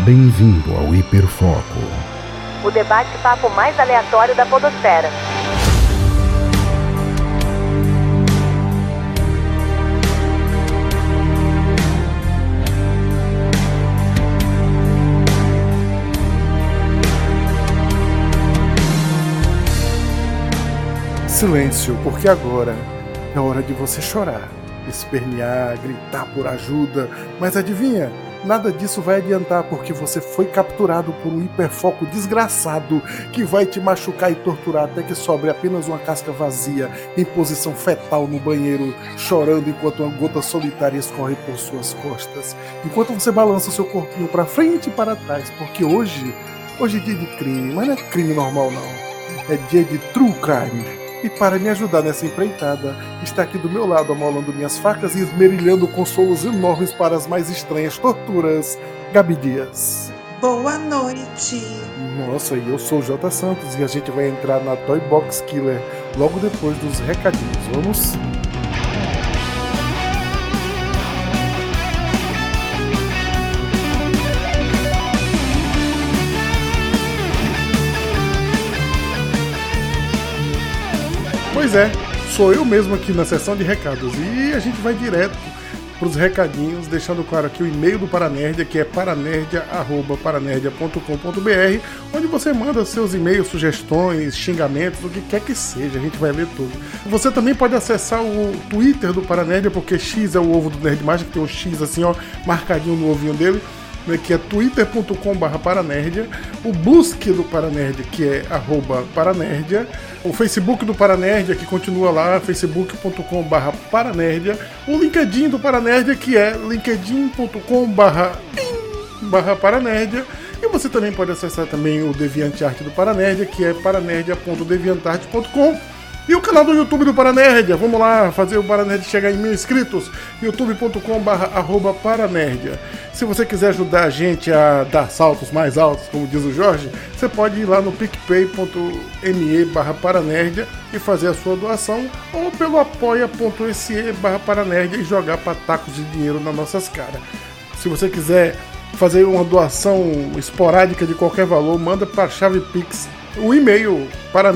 Bem-vindo ao Hiperfoco. O debate-papo mais aleatório da podosfera. Silêncio, porque agora é hora de você chorar, espernear, gritar por ajuda, mas adivinha? Nada disso vai adiantar porque você foi capturado por um hiperfoco desgraçado que vai te machucar e torturar até que sobre apenas uma casca vazia em posição fetal no banheiro, chorando enquanto uma gota solitária escorre por suas costas, enquanto você balança seu corpinho para frente e para trás, porque hoje é dia de crime, mas não é crime normal não, é dia de true crime. E para me ajudar nessa empreitada, está aqui do meu lado amolando minhas facas e esmerilhando consolos enormes para as mais estranhas torturas, Gabi Dias. Boa noite! Nossa, e eu sou o J. Santos e a gente vai entrar na Toy Box Killer logo depois dos recadinhos. Vamos? Pois é, sou eu mesmo aqui na sessão de recados e a gente vai direto para os recadinhos, deixando claro aqui o e-mail do Paranerdia, que é paranerdia@paranerdia.com.br, onde você manda seus e-mails, sugestões, xingamentos, o que quer que seja, a gente vai ler tudo. Você também pode acessar o Twitter do Paranerdia, porque X é o ovo do Nerd Mágico, que tem um X assim, ó, marcadinho no ovinho dele, que é twitter.com/paranerdia, o Bluesky do Paranerdia, que é @paranerdia, o Facebook do Paranerdia, que continua lá, facebook.com/paranerdia, o LinkedIn do Paranerdia, que é linkedin.com/paranerdia, e você também pode acessar também o DeviantArt do Paranerdia, que é paranerdia.deviantart.com. E o canal do YouTube do Paranerdia, vamos lá fazer o Paranerdia chegar em 1000 inscritos, youtube.com/paranerdia. Se você quiser ajudar a gente a dar saltos mais altos, como diz o Jorge, você pode ir lá no picpay.me/paranerdia e fazer a sua doação, ou pelo apoia.se/paranerdia e jogar patacos de dinheiro nas nossas caras. Se você quiser fazer uma doação esporádica de qualquer valor, manda para a chave Pix, o e-mail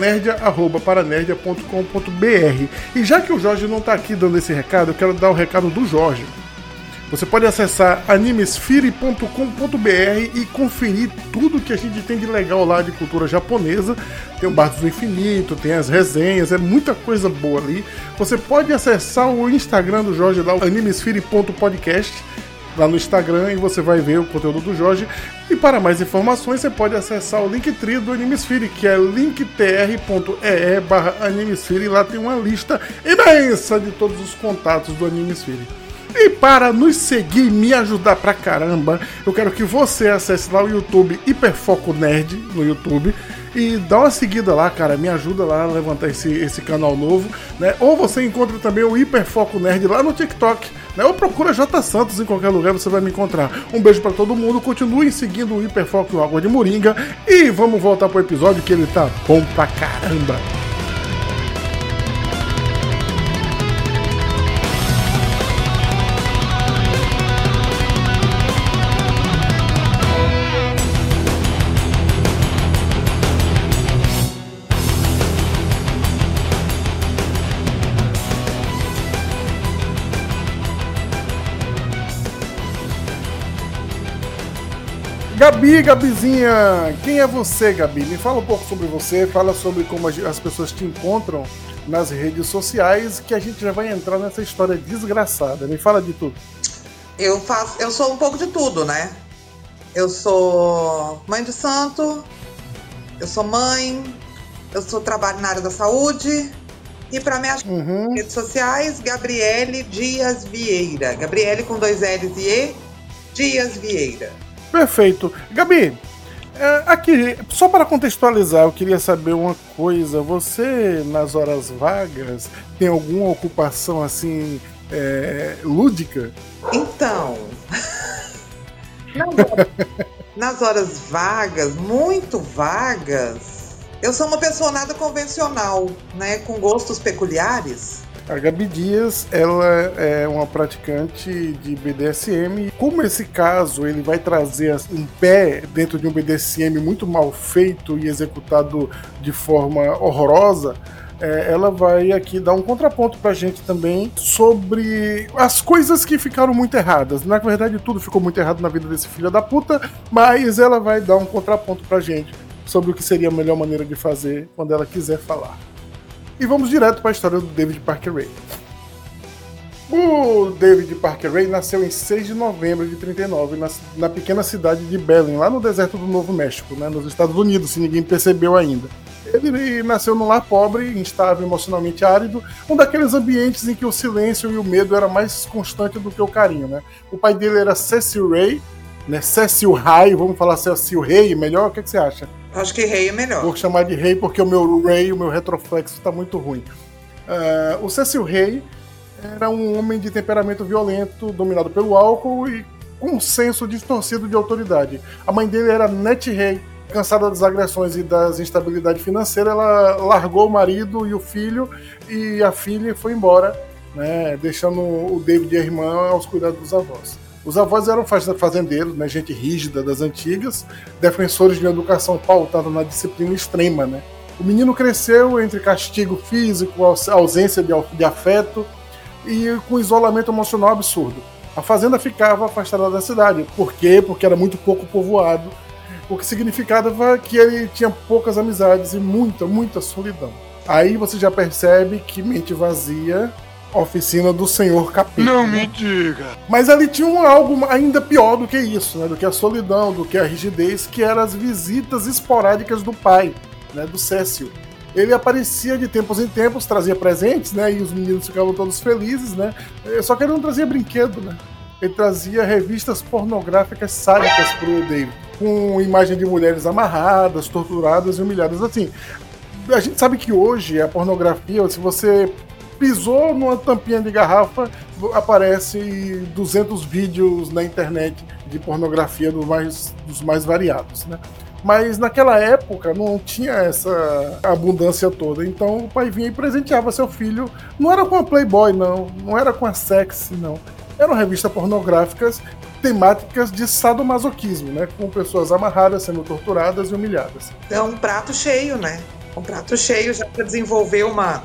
paranerdia@paranerdia.com.br. E já que o Jorge não está aqui dando esse recado, eu quero dar o recado do Jorge. Você pode acessar animesphere.com.br e conferir tudo que a gente tem de legal lá de cultura japonesa. Tem o Bardos do Infinito, tem as resenhas, é muita coisa boa ali. Você pode acessar o Instagram do Jorge lá, o animesphere.podcast, lá no Instagram, e você vai ver o conteúdo do Jorge. E para mais informações você pode acessar o Linktree do Animesphere, que é linktr.ee/Animesphere, e lá tem uma lista imensa de todos os contatos do Animesphere. E para nos seguir e me ajudar pra caramba, eu quero que você acesse lá o YouTube Hiperfoco Nerd no YouTube e dá uma seguida lá, cara, me ajuda lá a levantar esse canal novo, né? Ou você encontra também o Hiperfoco Nerd lá no TikTok, né? Ou procura J. Santos, em qualquer lugar você vai me encontrar. Um beijo pra todo mundo, continuem seguindo o Hiperfoco e o Água de Moringa e vamos voltar pro episódio que ele tá bom pra caramba. Gabizinha, quem é você, Gabi? Me fala um pouco sobre você, fala sobre como as pessoas te encontram nas redes sociais, que a gente já vai entrar nessa história desgraçada. Me fala de tudo. Eu sou um pouco de tudo, né? Eu sou mãe de santo, eu sou mãe, trabalho na área da saúde, e para minhas redes sociais, Gabriele Dias Vieira. Gabriele com 2 L's e E, Dias Vieira. Perfeito. Gabi, aqui, só para contextualizar, eu queria saber uma coisa. Você, nas horas vagas, tem alguma ocupação, assim, lúdica? Então, nas horas vagas, muito vagas, eu sou uma pessoa nada convencional, né, com gostos peculiares. A Gabi Dias, ela é uma praticante de BDSM. E como esse caso ele vai trazer um pé dentro de um BDSM muito mal feito e executado de forma horrorosa, ela vai aqui dar um contraponto pra gente também sobre as coisas que ficaram muito erradas. Na verdade, tudo ficou muito errado na vida desse filho da puta, mas ela vai dar um contraponto pra gente sobre o que seria a melhor maneira de fazer quando ela quiser falar. E vamos direto para a história do David Parker Ray. O David Parker Ray nasceu em 6 de novembro de 39 na pequena cidade de Belen, lá no deserto do Novo México, né, nos Estados Unidos, se ninguém percebeu ainda. Ele nasceu num lar pobre, instável, emocionalmente árido, um daqueles ambientes em que o silêncio e o medo era mais constante do que o carinho. Né? O pai dele era Cecil Ray, né, Cecil Ray, vamos falar Cecil Ray, melhor? O que você acha? Acho que Ray é melhor. Vou chamar de Ray porque o meu Ray, o meu retroflexo está muito ruim. O Cecil Ray era um homem de temperamento violento, dominado pelo álcool e com um senso distorcido de autoridade. A mãe dele era Nettie Ray. Cansada das agressões e das instabilidade financeira, ela largou o marido e o filho, e a filha foi embora, né, deixando o David e a irmã aos cuidados dos avós. Os avós eram fazendeiros, né, gente rígida das antigas, defensores de uma educação pautada na disciplina extrema. Né. O menino cresceu entre castigo físico, ausência de afeto e com isolamento emocional absurdo. A fazenda ficava afastada da cidade. Por quê? Porque era muito pouco povoado, o que significava que ele tinha poucas amizades e muita solidão. Aí você já percebe que mente vazia, oficina do senhor capeta. Não me diga! Mas ali tinha algo ainda pior do que isso, né? Do que a solidão, do que a rigidez, que eram as visitas esporádicas do pai, né? Do Cecil. Ele aparecia de tempos em tempos, trazia presentes, né? E os meninos ficavam todos felizes, né? Só que ele não trazia brinquedo, né? Ele trazia revistas pornográficas sádicas pro David, com imagem de mulheres amarradas, torturadas e humilhadas. Assim, a gente sabe que hoje a pornografia, se você pisou numa tampinha de garrafa, aparece 200 vídeos na internet de pornografia dos mais variados, né? Mas naquela época não tinha essa abundância toda, então o pai vinha e presenteava seu filho. Não era com a Playboy, não era com a Sexy, não. Eram revistas pornográficas temáticas de sadomasoquismo, né? Com pessoas amarradas, sendo torturadas e humilhadas. É um prato cheio, né? Um prato cheio já para desenvolver uma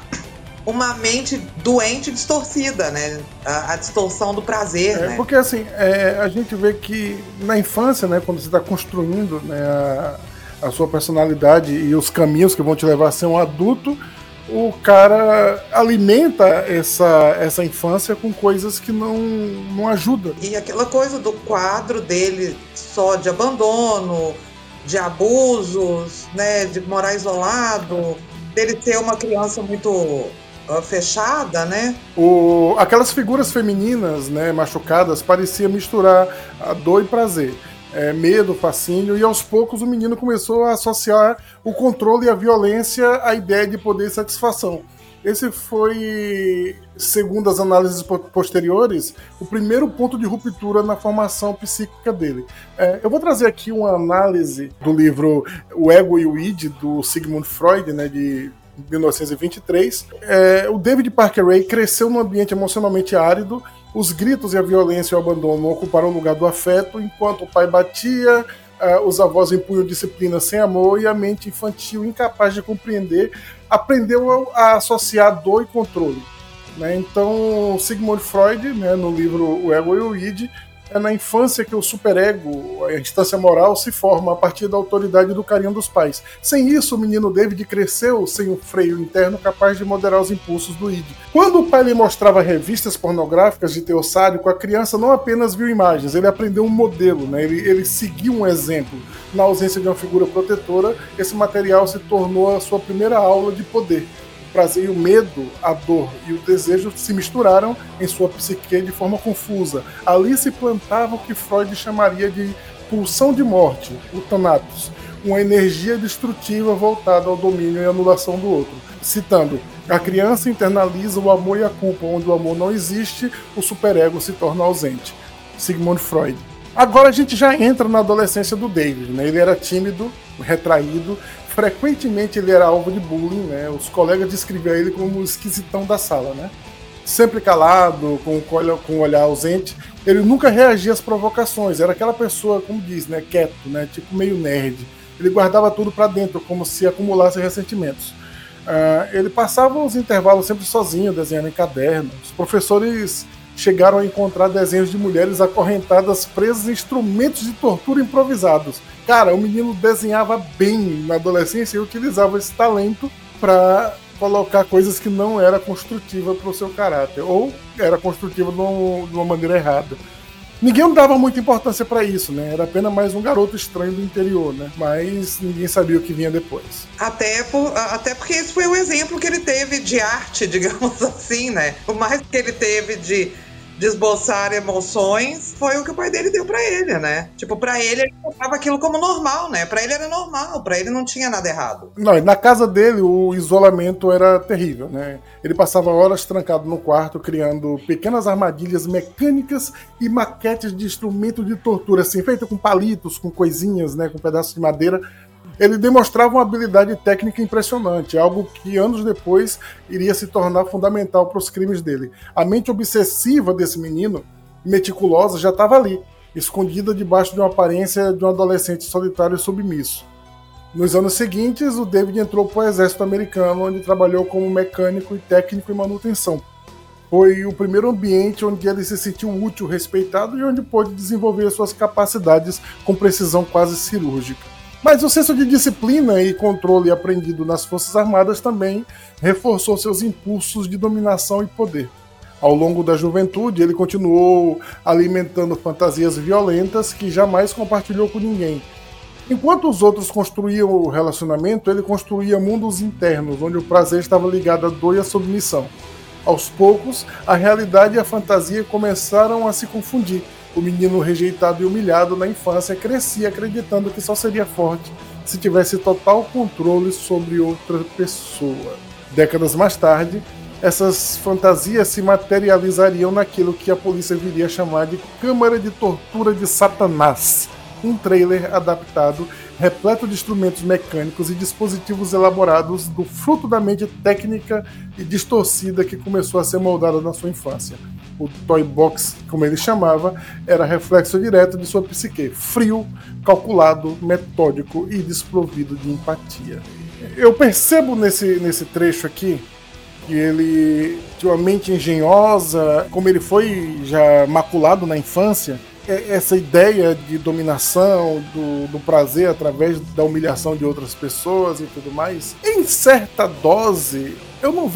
mente doente e distorcida, né? A distorção do prazer, né? Porque assim, a gente vê que na infância, né, quando você está construindo, né, a sua personalidade e os caminhos que vão te levar a ser um adulto, o cara alimenta essa infância com coisas que não ajudam. E aquela coisa do quadro dele só de abandono, de abusos, né, de morar isolado, dele ser uma criança muito fechada, né? Aquelas figuras femininas, né, machucadas, parecia misturar a dor e prazer. Medo, fascínio, e aos poucos o menino começou a associar o controle e a violência à ideia de poder e satisfação. Esse foi, segundo as análises posteriores, o primeiro ponto de ruptura na formação psíquica dele. Eu vou trazer aqui uma análise do livro O Ego e o Id, do Sigmund Freud, né, de 1923. O David Parker Ray cresceu num ambiente emocionalmente árido. Os gritos e a violência e o abandono ocuparam o lugar do afeto, enquanto o pai batia, os avós impunham disciplina sem amor e a mente infantil, incapaz de compreender, aprendeu a associar dor e controle. Né? Então, Sigmund Freud, né, no livro O Ego e o Id, é na infância que o superego, a instância moral, se forma a partir da autoridade e do carinho dos pais. Sem isso, o menino David cresceu sem um freio interno capaz de moderar os impulsos do id. Quando o pai lhe mostrava revistas pornográficas de teor sádico, a criança não apenas viu imagens, ele aprendeu um modelo, né? Ele seguiu um exemplo. Na ausência de uma figura protetora, esse material se tornou a sua primeira aula de poder. O prazer e o medo, a dor e o desejo se misturaram em sua psique de forma confusa. Ali se plantava o que Freud chamaria de pulsão de morte, o thanatos, uma energia destrutiva voltada ao domínio e anulação do outro. Citando, a criança internaliza o amor e a culpa, onde o amor não existe, o superego se torna ausente. Sigmund Freud. Agora a gente já entra na adolescência do David, né? Ele era tímido, retraído, frequentemente ele era alvo de bullying, né? Os colegas descreviam ele como o esquisitão da sala, né? sempre calado, com o olhar ausente. Ele nunca reagia às provocações, era aquela pessoa, como diz, né, quieto, né, tipo meio nerd. Ele guardava tudo para dentro, como se acumulasse ressentimentos. Ele passava os intervalos sempre sozinho, desenhando em caderno. Os professores chegaram a encontrar desenhos de mulheres acorrentadas presas em instrumentos de tortura improvisados. Cara, o menino desenhava bem na adolescência e utilizava esse talento para colocar coisas que não era construtiva para o seu caráter, ou era construtiva de uma maneira errada. Ninguém dava muita importância para isso, né? Era apenas mais um garoto estranho do interior, né? Mas ninguém sabia o que vinha depois. Até porque esse foi o exemplo que ele teve de arte, digamos assim, né? O mais que ele teve de esboçar emoções foi o que o pai dele deu pra ele, né? Tipo, pra ele tratava aquilo como normal, né? Pra ele era normal, pra ele não tinha nada errado. Não, na casa dele o isolamento era terrível, né? Ele passava horas trancado no quarto criando pequenas armadilhas mecânicas e maquetes de instrumento de tortura, assim, feito com palitos, com coisinhas, né? Com pedaços de madeira. Ele demonstrava uma habilidade técnica impressionante, algo que anos depois iria se tornar fundamental para os crimes dele. A mente obsessiva desse menino, meticulosa, já estava ali, escondida debaixo de uma aparência de um adolescente solitário e submisso. Nos anos seguintes, o David entrou para o exército americano, onde trabalhou como mecânico e técnico em manutenção. Foi o primeiro ambiente onde ele se sentiu útil, respeitado e onde pôde desenvolver suas capacidades com precisão quase cirúrgica. Mas o senso de disciplina e controle aprendido nas Forças Armadas também reforçou seus impulsos de dominação e poder. Ao longo da juventude, ele continuou alimentando fantasias violentas que jamais compartilhou com ninguém. Enquanto os outros construíam o relacionamento, ele construía mundos internos, onde o prazer estava ligado à dor e à submissão. Aos poucos, a realidade e a fantasia começaram a se confundir. O menino rejeitado e humilhado na infância crescia acreditando que só seria forte se tivesse total controle sobre outra pessoa. Décadas mais tarde, essas fantasias se materializariam naquilo que a polícia viria a chamar de Câmara de Tortura de Satanás, um trailer adaptado, repleto de instrumentos mecânicos e dispositivos elaborados do fruto da mente técnica e distorcida que começou a ser moldada na sua infância. O Toy Box, como ele chamava, era reflexo direto de sua psique, frio, calculado, metódico e desprovido de empatia. Eu percebo nesse trecho aqui que ele tinha uma mente engenhosa, como ele foi já maculado na infância, essa ideia de dominação, do prazer através da humilhação de outras pessoas e tudo mais, em certa dose, eu não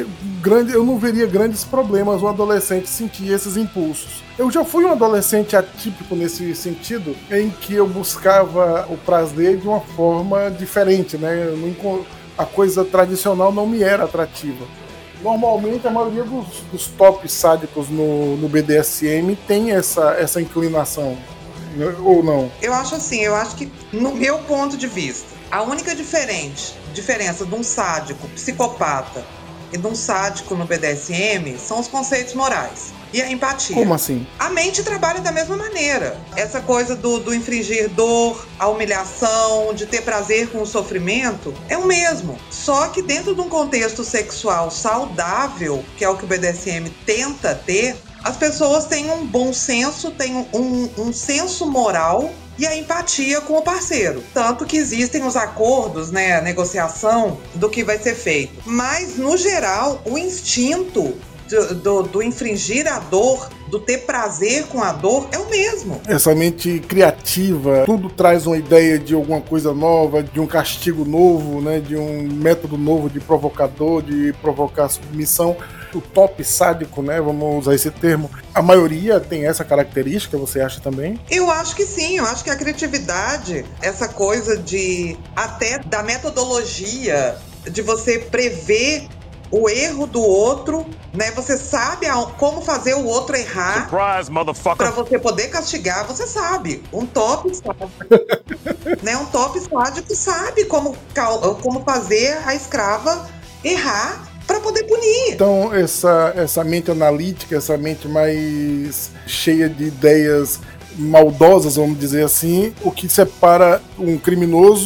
veria grandes problemas um adolescente sentir esses impulsos. Eu já fui um adolescente atípico nesse sentido, em que eu buscava o prazer de uma forma diferente, né? A coisa tradicional não me era atrativa. Normalmente a maioria dos tops sádicos no BDSM tem essa inclinação, ou não? Eu acho que no meu ponto de vista, a única diferença de um sádico psicopata e de um sádico no BDSM são os conceitos morais e a empatia. Como assim? A mente trabalha da mesma maneira. Essa coisa do infringir dor, a humilhação, de ter prazer com o sofrimento, é o mesmo. Só que dentro de um contexto sexual saudável, que é o que o BDSM tenta ter, as pessoas têm um bom senso, têm um senso moral e a empatia com o parceiro. Tanto que existem os acordos, né, a negociação do que vai ser feito. Mas, no geral, o instinto do infringir a dor, do ter prazer com a dor, é o mesmo. Essa mente criativa, tudo traz uma ideia de alguma coisa nova, de um castigo novo, né, de um método novo de provocador, de provocar submissão. O top sádico, né, vamos usar esse termo, a maioria tem essa característica, você acha também? Eu acho que sim, eu acho que a criatividade, essa coisa até da metodologia, de você prever o erro do outro, né? Você sabe como fazer o outro errar. Surprise, motherfucker! Pra você poder castigar, você sabe. Um top sádico, né? Um top sádico sabe como fazer a escrava errar para poder punir. Então, essa mente analítica, essa mente mais cheia de ideias maldosas, vamos dizer assim, o que separa um criminoso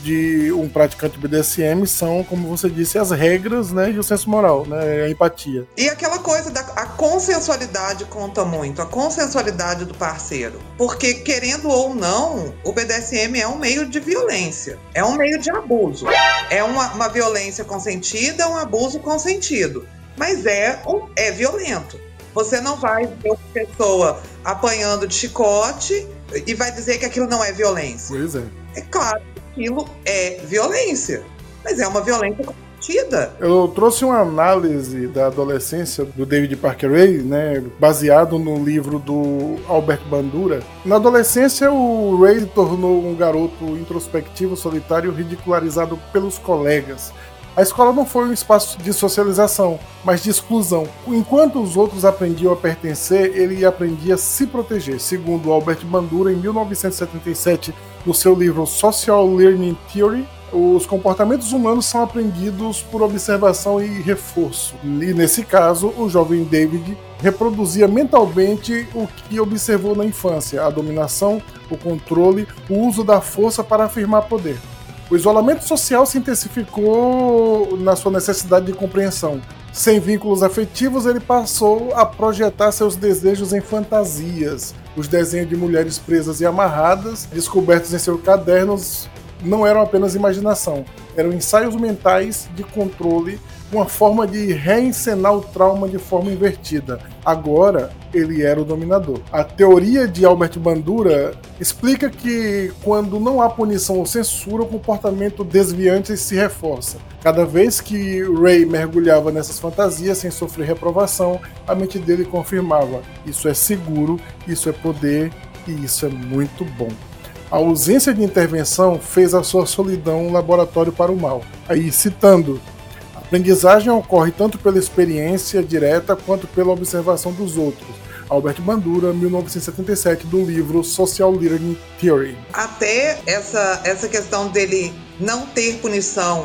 de um praticante BDSM são, como você disse, as regras, né, e o senso moral, né, a empatia. E aquela coisa a consensualidade conta muito, a consensualidade do parceiro. Porque, querendo ou não, o BDSM é um meio de violência, é um meio de abuso. É uma violência consentida, um abuso consentido. Mas é violento. Você não vai ver uma pessoa apanhando de chicote e vai dizer que aquilo não é violência. Pois é. É claro que aquilo é violência, mas é uma violência consentida. Eu trouxe uma análise da adolescência do David Parker Ray, né, baseado no livro do Albert Bandura. Na adolescência, o Ray se tornou um garoto introspectivo, solitário, ridicularizado pelos colegas. A escola não foi um espaço de socialização, mas de exclusão. Enquanto os outros aprendiam a pertencer, ele aprendia a se proteger. Segundo Albert Bandura, em 1977, no seu livro Social Learning Theory, os comportamentos humanos são aprendidos por observação e reforço. E nesse caso, o jovem David reproduzia mentalmente o que observou na infância: a dominação, o controle, o uso da força para afirmar poder. O isolamento social se intensificou na sua necessidade de compreensão. Sem vínculos afetivos, ele passou a projetar seus desejos em fantasias. Os desenhos de mulheres presas e amarradas, descobertos em seus cadernos, não eram apenas imaginação, eram ensaios mentais de controle, uma forma de reencenar o trauma de forma invertida. Agora, ele era o dominador. A teoria de Albert Bandura explica que quando não há punição ou censura, o comportamento desviante se reforça. Cada vez que Ray mergulhava nessas fantasias sem sofrer reprovação, a mente dele confirmava: isso é seguro, isso é poder e isso é muito bom. A ausência de intervenção fez a sua solidão um laboratório para o mal. Aí, citando: a aprendizagem ocorre tanto pela experiência direta quanto pela observação dos outros. Albert Bandura, 1977, do livro Social Learning Theory. Até essa questão dele não ter punição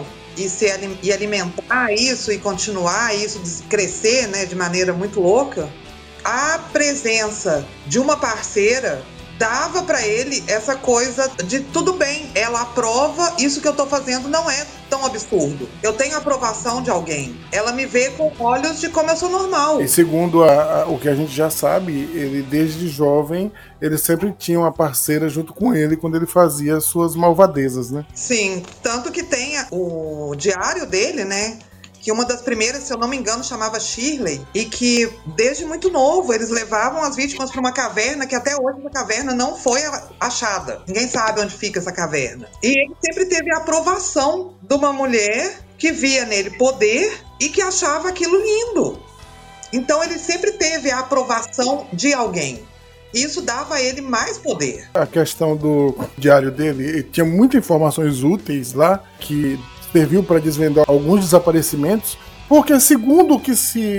e alimentar isso e continuar isso, crescer, né, de maneira muito louca, a presença de uma parceira dava para ele essa coisa de tudo bem, ela aprova, isso que eu tô fazendo não é tão absurdo. Eu tenho a aprovação de alguém. Ela me vê com olhos de como eu sou normal. E segundo o que a gente já sabe, ele desde jovem, ele sempre tinha uma parceira junto com ele quando ele fazia suas malvadezas, né? Sim, tanto que tem o diário dele, né? Que uma das primeiras, se eu não me engano, chamava Shirley, e que desde muito novo eles levavam as vítimas para uma caverna que até hoje essa caverna não foi achada. Ninguém sabe onde fica essa caverna. E ele sempre teve a aprovação de uma mulher que via nele poder e que achava aquilo lindo. Então ele sempre teve a aprovação de alguém. E isso dava a ele mais poder. A questão do diário dele, ele tinha muitas informações úteis lá que serviu para desvendar alguns desaparecimentos, porque segundo o que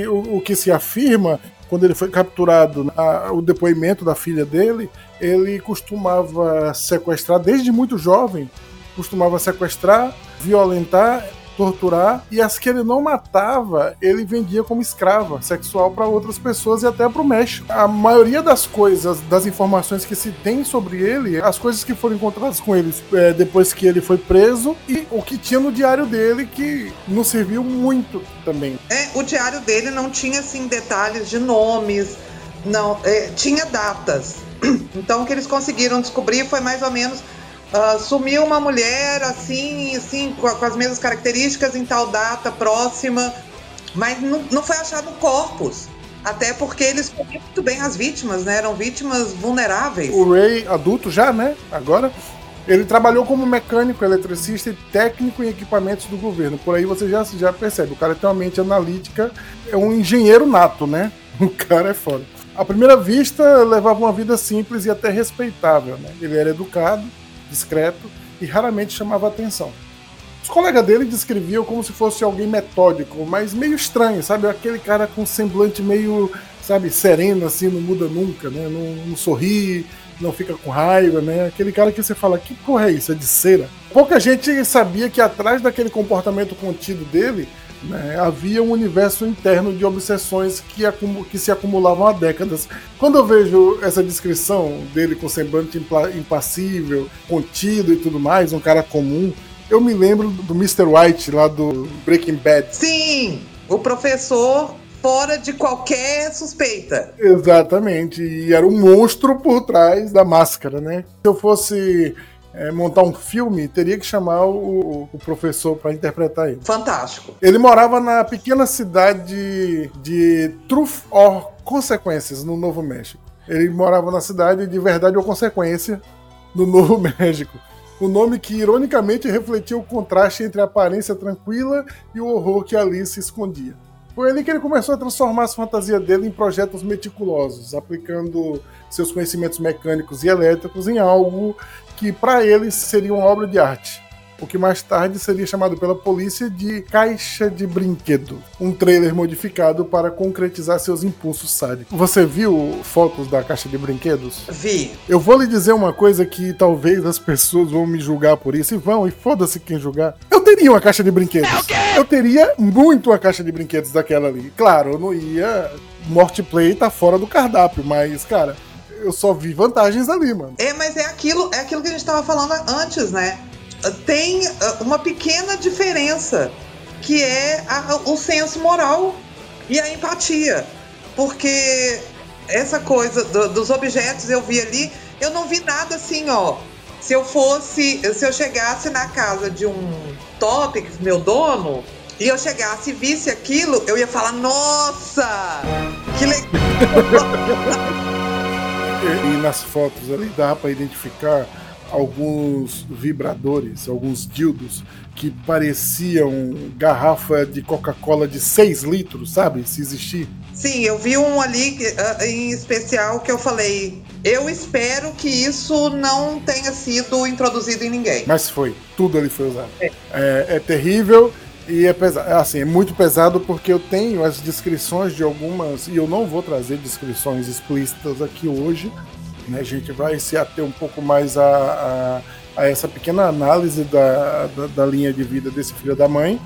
se afirma, quando ele foi capturado, o depoimento da filha dele, ele costumava sequestrar, desde muito jovem, costumava sequestrar, violentar, torturar, e as que ele não matava, ele vendia como escrava sexual para outras pessoas e até para o México. A maioria das coisas, das informações que se tem sobre ele, as coisas que foram encontradas com ele depois que ele foi preso, e o que tinha no diário dele, que nos serviu muito também. O diário dele não tinha assim detalhes de nomes, não, tinha datas. Então o que eles conseguiram descobrir foi mais ou menos: sumiu uma mulher assim com as mesmas características em tal data próxima, mas não foi achado corpos, até porque eles conheciam muito bem as vítimas, né? Eram vítimas vulneráveis. O Ray, adulto já, né? Agora, ele trabalhou como mecânico, eletricista e técnico em equipamentos do governo. Por aí você já percebe, o cara tem uma mente analítica, é um engenheiro nato, né? O cara é foda. À primeira vista, levava uma vida simples e até respeitável, né? Ele era educado, discreto e raramente chamava atenção. Os colegas dele descreviam como se fosse alguém metódico, mas meio estranho, sabe? Aquele cara com semblante meio, sabe, sereno, assim, não muda nunca, né? Não sorri, não fica com raiva, né? Aquele cara que você fala: que porra é isso? É de cera? Pouca gente sabia que atrás daquele comportamento contido dele, né, havia um universo interno de obsessões que se acumulavam há décadas. Quando eu vejo essa descrição dele com semblante impassível, contido e tudo mais, um cara comum, Eu me lembro do Mr. White lá do Breaking Bad. Sim, o professor fora de qualquer suspeita. Exatamente, e era um monstro por trás da máscara, né? Se eu fosse montar um filme, teria que chamar o professor para interpretar ele. Fantástico. Ele morava na pequena cidade de Truth or Consequences, no Novo México. Ele morava na cidade de Verdade ou Consequência, no Novo México. O nome que, ironicamente, refletia o contraste entre a aparência tranquila e o horror que ali se escondia. Foi ali que ele começou a transformar as fantasias dele em projetos meticulosos, aplicando seus conhecimentos mecânicos e elétricos em algo que, para ele, seria uma obra de arte. O que mais tarde seria chamado pela polícia de caixa de brinquedo. Um trailer modificado para concretizar seus impulsos sádicos. Você viu fotos da caixa de brinquedos? Vi. Eu vou lhe dizer uma coisa que talvez as pessoas vão me julgar por isso, e foda-se quem julgar. Eu teria uma caixa de brinquedos. Eu teria muito uma caixa de brinquedos daquela ali. Claro, eu não ia... Morteplay tá fora do cardápio, mas, cara, eu só vi vantagens ali, mano. Mas é aquilo que a gente tava falando antes, né? Tem uma pequena diferença, que é o senso moral e a empatia. Porque essa coisa dos objetos eu vi ali, eu não vi nada assim, ó. Se eu chegasse na casa de um top, meu dono, e eu chegasse e visse aquilo, eu ia falar, nossa, que legal. E nas fotos ali dá pra identificar alguns vibradores, alguns dildos que pareciam garrafa de Coca-Cola de 6 litros, sabe? Se existir. Sim, eu vi um ali em especial que eu falei, eu espero que isso não tenha sido introduzido em ninguém. Mas foi, tudo ali foi usado. É terrível e é pesado. Assim, é muito pesado porque eu tenho as descrições de algumas, e eu não vou trazer descrições explícitas aqui hoje, né? A gente vai se ater um pouco mais a essa pequena análise da linha de vida desse filho da mãe,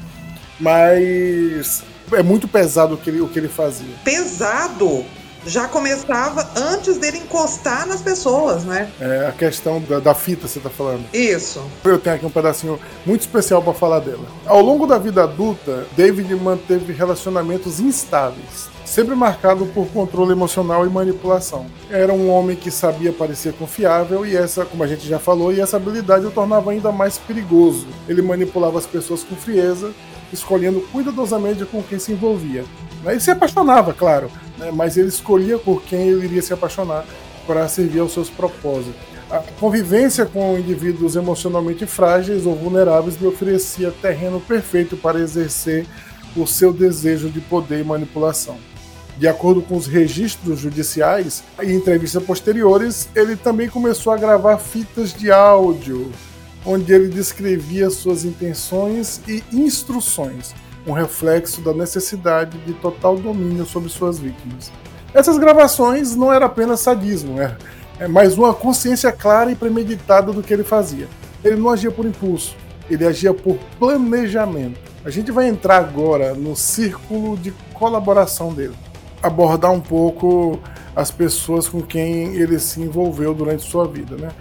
mas é muito pesado o que ele fazia. Pesado? Já começava antes dele encostar nas pessoas, né? É a questão da fita, você tá falando. Isso. Eu tenho aqui um pedacinho muito especial para falar dela. Ao longo da vida adulta, David manteve relacionamentos instáveis, sempre marcado por controle emocional e manipulação. Era um homem que sabia parecer confiável e essa, como a gente já falou, e essa habilidade o tornava ainda mais perigoso. Ele manipulava as pessoas com frieza, escolhendo cuidadosamente com quem se envolvia. Ele se apaixonava, claro, mas ele escolhia por quem ele iria se apaixonar para servir aos seus propósitos. A convivência com indivíduos emocionalmente frágeis ou vulneráveis lhe oferecia terreno perfeito para exercer o seu desejo de poder e manipulação. De acordo com os registros judiciais e entrevistas posteriores, ele também começou a gravar fitas de áudio, onde ele descrevia suas intenções e instruções, um reflexo da necessidade de total domínio sobre suas vítimas. Essas gravações não eram apenas sadismo, mas uma consciência clara e premeditada do que ele fazia. Ele não agia por impulso, ele agia por planejamento. A gente vai entrar agora no círculo de colaboração dele, abordar um pouco as pessoas com quem ele se envolveu durante sua vida, né?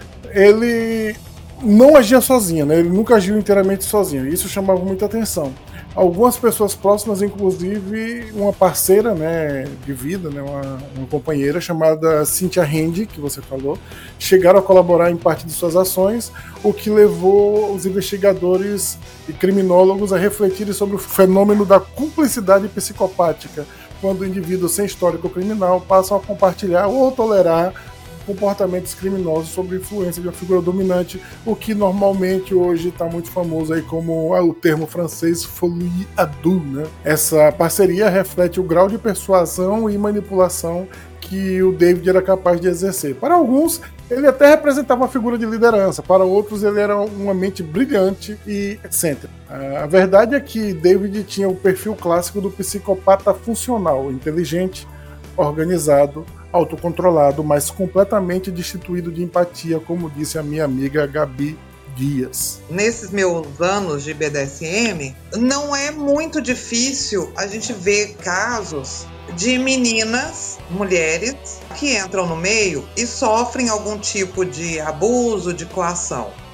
Ele não agia sozinho, né? Ele nunca agiu inteiramente sozinho, isso chamava muita atenção. Algumas pessoas próximas, inclusive uma parceira, né, de vida, né, uma companheira chamada Cynthia Handy, que você falou, chegaram a colaborar em parte de suas ações, o que levou os investigadores e criminólogos a refletirem sobre o fenômeno da cumplicidade psicopática, quando indivíduos sem histórico criminal passam a compartilhar ou tolerar comportamentos criminosos sob influência de uma figura dominante, o que normalmente hoje está muito famoso aí como o termo francês folie à deux, né? Essa parceria reflete o grau de persuasão e manipulação que o David era capaz de exercer. Para alguns, ele até representava uma figura de liderança, para outros ele era uma mente brilhante e excêntrica. A verdade é que David tinha o perfil clássico do psicopata funcional, inteligente, organizado, autocontrolado, mas completamente destituído de empatia, como disse a minha amiga Gabi Dias. Nesses meus anos de BDSM, não é muito difícil a gente ver casos de meninas, mulheres, que entram no meio e sofrem algum tipo de abuso, de coação.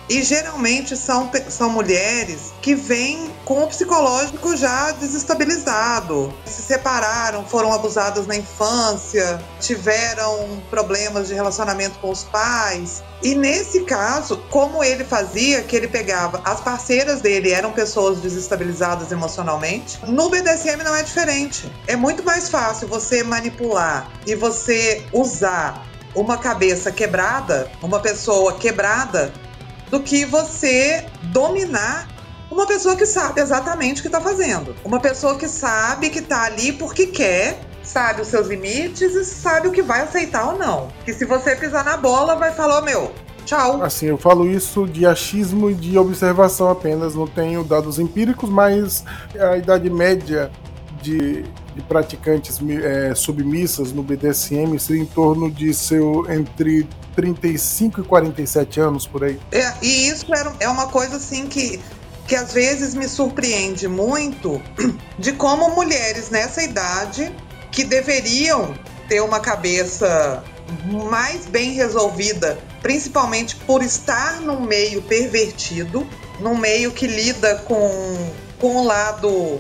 E geralmente são mulheres que vêm com o psicológico já desestabilizado. Se separaram, foram abusadas na infância, tiveram problemas de relacionamento com os pais. E nesse caso, como ele fazia, que ele pegava, as parceiras dele eram pessoas desestabilizadas emocionalmente, no BDSM não é diferente. É muito mais fácil você manipular e você usar uma cabeça quebrada, uma pessoa quebrada, do que você dominar uma pessoa que sabe exatamente o que está fazendo. Uma pessoa que sabe que está ali porque quer, sabe os seus limites e sabe o que vai aceitar ou não. Que se você pisar na bola, vai falar, meu, tchau. Assim, eu falo isso de achismo e de observação apenas, não tenho dados empíricos, mas a idade média de praticantes submissas no BDSM seria em torno de entre 35 e 47 anos, por aí. E isso é uma coisa assim que às vezes me surpreende muito, de como mulheres nessa idade, que deveriam ter uma cabeça mais bem resolvida, principalmente por estar num meio pervertido, num meio que lida com o lado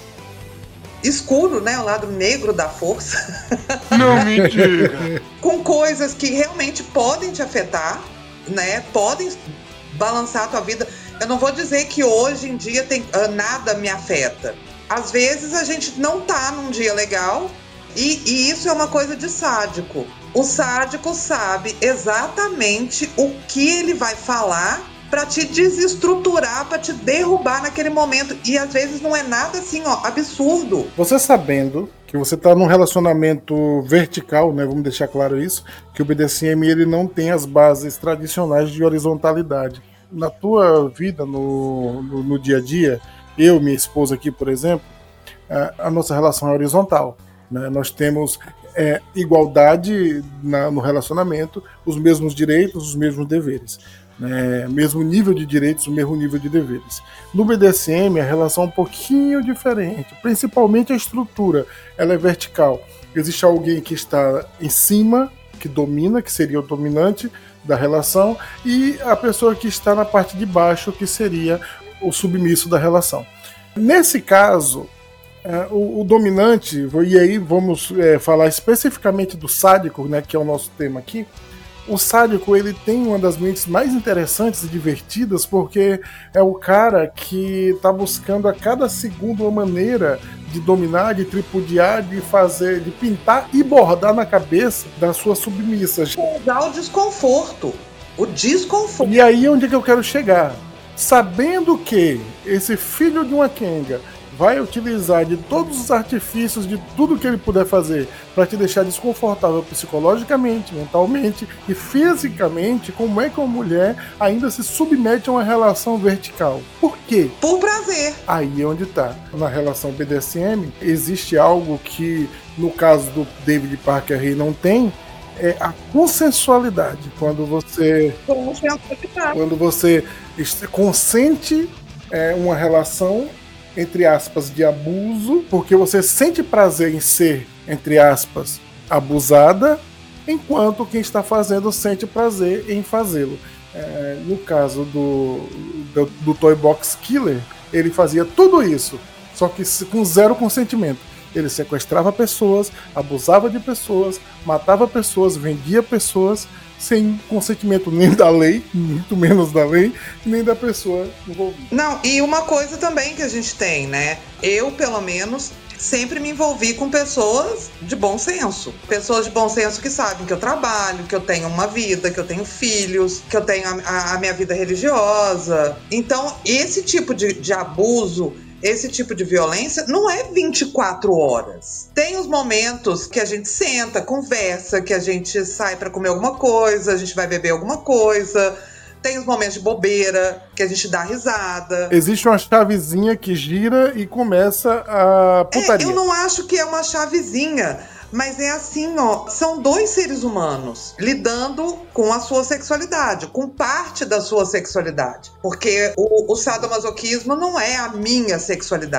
escuro, né? O lado negro da força. Não me diga. Com coisas que realmente podem te afetar, né? Podem balançar a tua vida. Eu não vou dizer que hoje em dia nada me afeta. Às vezes a gente não tá num dia legal e isso é uma coisa de sádico. O sádico sabe exatamente o que ele vai falar para te desestruturar, para te derrubar naquele momento. E às vezes não é nada assim, absurdo. Você sabendo que você está num relacionamento vertical, né? Vamos deixar claro isso, que o BDSM ele não tem as bases tradicionais de horizontalidade. Na tua vida, no dia a dia, eu, minha esposa aqui, por exemplo, a nossa relação é horizontal, né? Nós temos igualdade no relacionamento, os mesmos direitos, os mesmos deveres. Mesmo nível de direitos, o mesmo nível de deveres. No BDSM, a relação é um pouquinho diferente, principalmente a estrutura, ela é vertical. Existe alguém que está em cima, que domina, que seria o dominante da relação, e a pessoa que está na parte de baixo, que seria o submisso da relação. Nesse caso, o dominante, e aí vamos falar especificamente do sádico, né, que é o nosso tema aqui. O sádico, ele tem uma das mentes mais interessantes e divertidas, porque é o cara que está buscando a cada segundo uma maneira de dominar, de tripudiar, de fazer, de pintar e bordar na cabeça da sua submissa. Dá o desconforto. E aí é onde é que eu quero chegar. Sabendo que esse filho de uma Kenga vai utilizar de todos os artifícios, de tudo que ele puder fazer para te deixar desconfortável psicologicamente, mentalmente e fisicamente, como é que uma mulher ainda se submete a uma relação vertical? Por quê? Por prazer. Aí é onde tá. Na relação BDSM, existe algo que, no caso do David Parker Ray, não tem, é a consensualidade. Quando você consente uma relação, entre aspas, de abuso, porque você sente prazer em ser, entre aspas, abusada, enquanto quem está fazendo sente prazer em fazê-lo. No caso do Toy Box Killer, ele fazia tudo isso, só que com zero consentimento. Ele sequestrava pessoas, abusava de pessoas, matava pessoas, vendia pessoas, sem consentimento nem da lei, muito menos da lei, nem da pessoa envolvida. Não, e uma coisa também que a gente tem, né? Eu, pelo menos, sempre me envolvi com pessoas de bom senso. Pessoas de bom senso que sabem que eu trabalho, que eu tenho uma vida, que eu tenho filhos, que eu tenho a minha vida religiosa. Então, esse tipo de abuso, esse tipo de violência não é 24 horas. Tem os momentos que a gente senta, conversa, que a gente sai para comer alguma coisa, a gente vai beber alguma coisa. Tem os momentos de bobeira, que a gente dá risada. Existe uma chavezinha que gira e começa a putaria. Eu não acho que é uma chavezinha, mas é assim, são dois seres humanos lidando com a sua sexualidade, com parte da sua sexualidade. Porque o sadomasoquismo não é a minha sexualidade.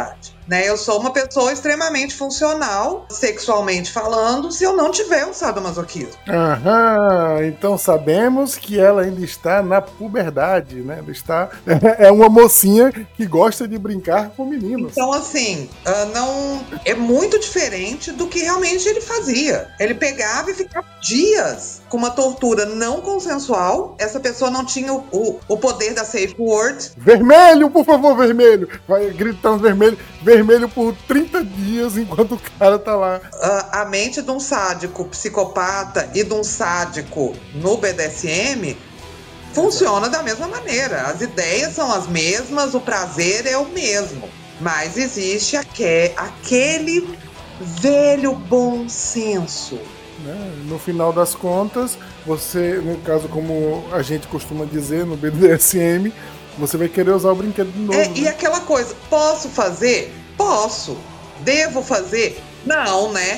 né? Eu sou uma pessoa extremamente funcional, sexualmente falando, se eu não tiver um sadomasoquismo. Aham, então sabemos que ela ainda está na puberdade, né? Ela está... é uma mocinha que gosta de brincar com meninos. Então, assim, não é muito diferente do que realmente ele fazia. Ele pegava e ficava dias com uma tortura não consensual. Essa pessoa não tinha o poder da safe word. Vermelho, por favor, vermelho! Vai gritando vermelho por 30 dias enquanto o cara tá lá. A mente de um sádico psicopata e de um sádico no BDSM funciona da mesma maneira. As ideias são as mesmas, o prazer é o mesmo. Mas existe aquele velho bom senso. No final das contas, você, no caso, como a gente costuma dizer no BDSM, você vai querer usar o brinquedo de novo. E aquela coisa, posso fazer? Posso. Devo fazer? Não, né?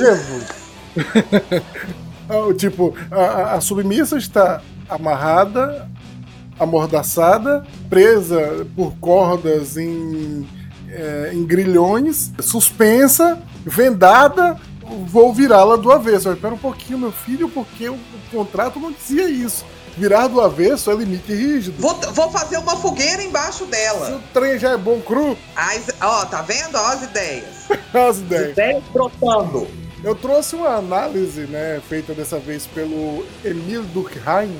Devo. Tipo, a submissa está amarrada, amordaçada, presa por cordas em grilhões, suspensa, vendada. Vou virá-la do avesso. Espera um pouquinho, meu filho, porque o contrato não dizia isso. Virar do avesso é limite rígido. Vou fazer uma fogueira embaixo dela. Se o trem já é bom cru. Tá vendo? Ó, as ideias. As ideias. Ideias brotando. Eu trouxe uma análise, né, feita dessa vez pelo Emil Durkheim.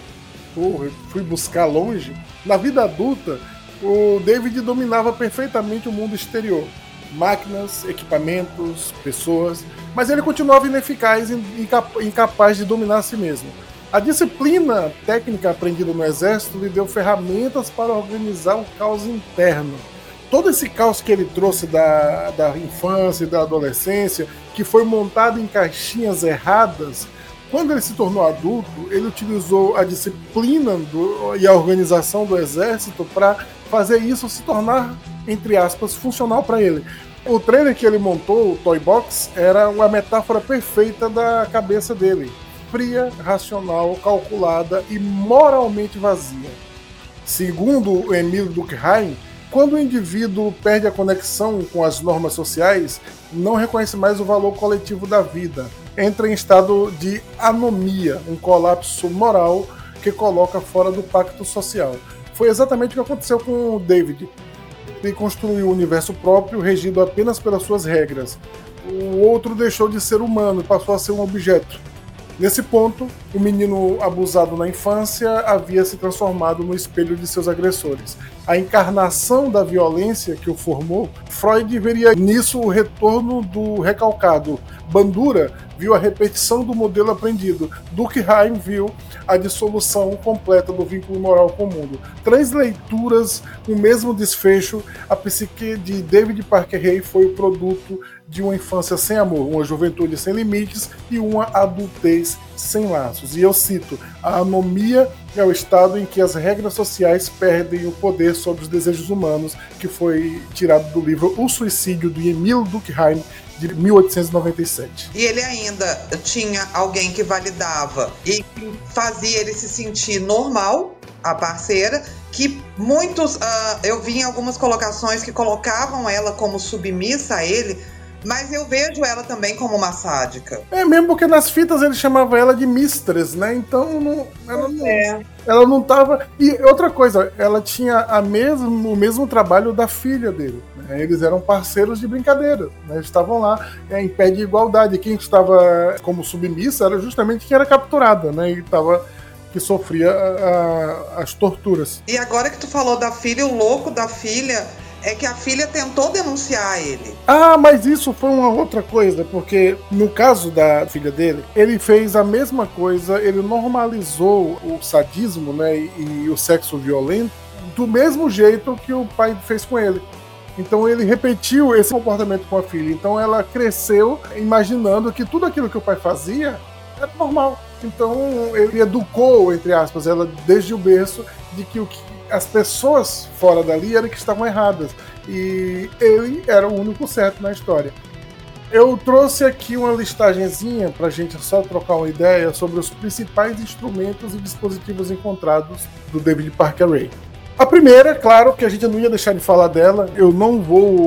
Fui buscar longe. Na vida adulta, o David dominava perfeitamente o mundo exterior. Máquinas, equipamentos, pessoas, mas ele continuava ineficaz e incapaz de dominar a si mesmo. A disciplina técnica aprendida no exército lhe deu ferramentas para organizar o caos interno. Todo esse caos que ele trouxe da infância e da adolescência, que foi montado em caixinhas erradas, quando ele se tornou adulto, ele utilizou a disciplina e a organização do exército para fazer isso se tornar, entre aspas, funcional para ele. O trailer que ele montou, o Toy Box, era uma metáfora perfeita da cabeça dele. Fria, racional, calculada e moralmente vazia. Segundo o Emil Durkheim, quando o indivíduo perde a conexão com as normas sociais, não reconhece mais o valor coletivo da vida. Entra em estado de anomia, um colapso moral que coloca fora do pacto social. Foi exatamente o que aconteceu com o David. Ele construiu um universo próprio, regido apenas pelas suas regras. O outro deixou de ser humano e passou a ser um objeto. Nesse ponto, o menino abusado na infância havia se transformado no espelho de seus agressores. A encarnação da violência que o formou, Freud veria nisso o retorno do recalcado. Bandura viu a repetição do modelo aprendido. Durkheim viu a dissolução completa do vínculo moral com o mundo. 3 leituras, o mesmo desfecho. A psique de David Parker Hay foi o produto de uma infância sem amor, uma juventude sem limites e uma adultez sem laços. E eu cito, a anomia é o estado em que as regras sociais perdem o poder sobre os desejos humanos, que foi tirado do livro O Suicídio, de Emil Durkheim, de 1897. E ele ainda tinha alguém que validava e que fazia ele se sentir normal, a parceira, que muitos, eu vi em algumas colocações que colocavam ela como submissa a ele, mas eu vejo ela também como uma sádica. É mesmo, porque nas fitas ele chamava ela de mistress, né? Então ela não tava... E outra coisa, ela tinha o mesmo trabalho da filha dele. Né? Eles eram parceiros de brincadeira. Né? Eles estavam lá em pé de igualdade. Quem estava como submissa era justamente quem era capturada, né? Que sofria as torturas. E agora que tu falou da filha, o louco da filha é que a filha tentou denunciar ele. Ah, mas isso foi uma outra coisa, porque no caso da filha dele, ele fez a mesma coisa, ele normalizou o sadismo, né, e o sexo violento do mesmo jeito que o pai fez com ele. Então ele repetiu esse comportamento com a filha. Então ela cresceu imaginando que tudo aquilo que o pai fazia era normal. Então ele educou, entre aspas, ela desde o berço de que as pessoas fora dali eram que estavam erradas. E ele era o único certo na história. Eu trouxe aqui uma listagenzinha pra gente só trocar uma ideia sobre os principais instrumentos e dispositivos encontrados do David Parker Hay. A primeira, claro, que a gente não ia deixar de falar dela, eu não vou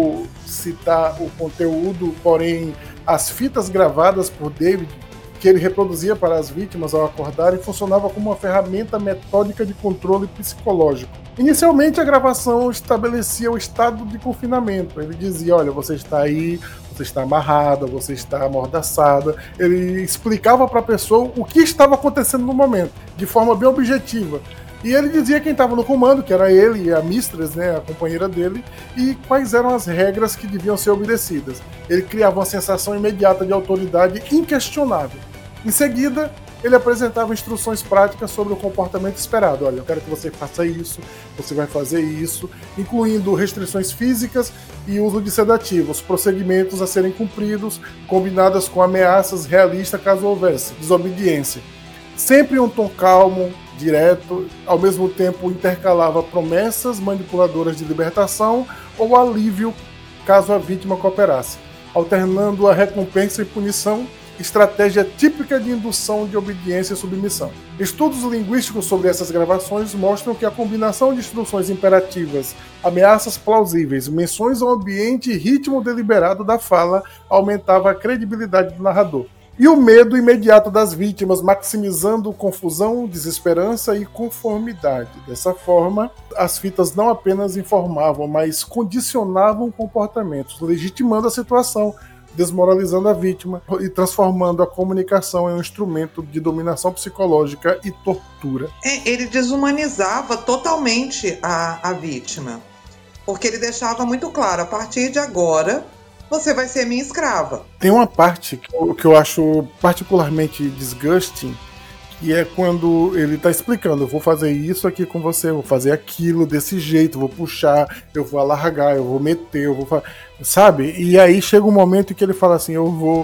citar o conteúdo, porém as fitas gravadas por David, que ele reproduzia para as vítimas ao acordarem, funcionava como uma ferramenta metódica de controle psicológico. Inicialmente, a gravação estabelecia o estado de confinamento. Ele dizia, olha, você está aí, você está amarrada, você está amordaçada. Ele explicava para a pessoa o que estava acontecendo no momento, de forma bem objetiva. E ele dizia quem estava no comando, que era ele e a Mistress, né, a companheira dele, e quais eram as regras que deviam ser obedecidas. Ele criava uma sensação imediata de autoridade inquestionável. Em seguida, ele apresentava instruções práticas sobre o comportamento esperado. Olha, eu quero que você faça isso, você vai fazer isso, incluindo restrições físicas e uso de sedativos, procedimentos a serem cumpridos, combinadas com ameaças realistas caso houvesse desobediência. Sempre um tom calmo, direto, ao mesmo tempo intercalava promessas manipuladoras de libertação ou alívio caso a vítima cooperasse, alternando a recompensa e punição, estratégia típica de indução de obediência e submissão. Estudos linguísticos sobre essas gravações mostram que a combinação de instruções imperativas, ameaças plausíveis, menções ao ambiente e ritmo deliberado da fala aumentava a credibilidade do narrador. E o medo imediato das vítimas, maximizando confusão, desesperança e conformidade. Dessa forma, as fitas não apenas informavam, mas condicionavam comportamentos, legitimando a situação, desmoralizando a vítima e transformando a comunicação em um instrumento de dominação psicológica e tortura. Ele desumanizava totalmente a vítima, porque ele deixava muito claro, a partir de agora, você vai ser minha escrava. Tem uma parte que eu acho particularmente disgusting, que é quando ele tá explicando, eu vou fazer isso aqui com você, eu vou fazer aquilo desse jeito, vou puxar, eu vou alargar, eu vou meter, eu vou sabe? E aí chega um momento em que ele fala assim,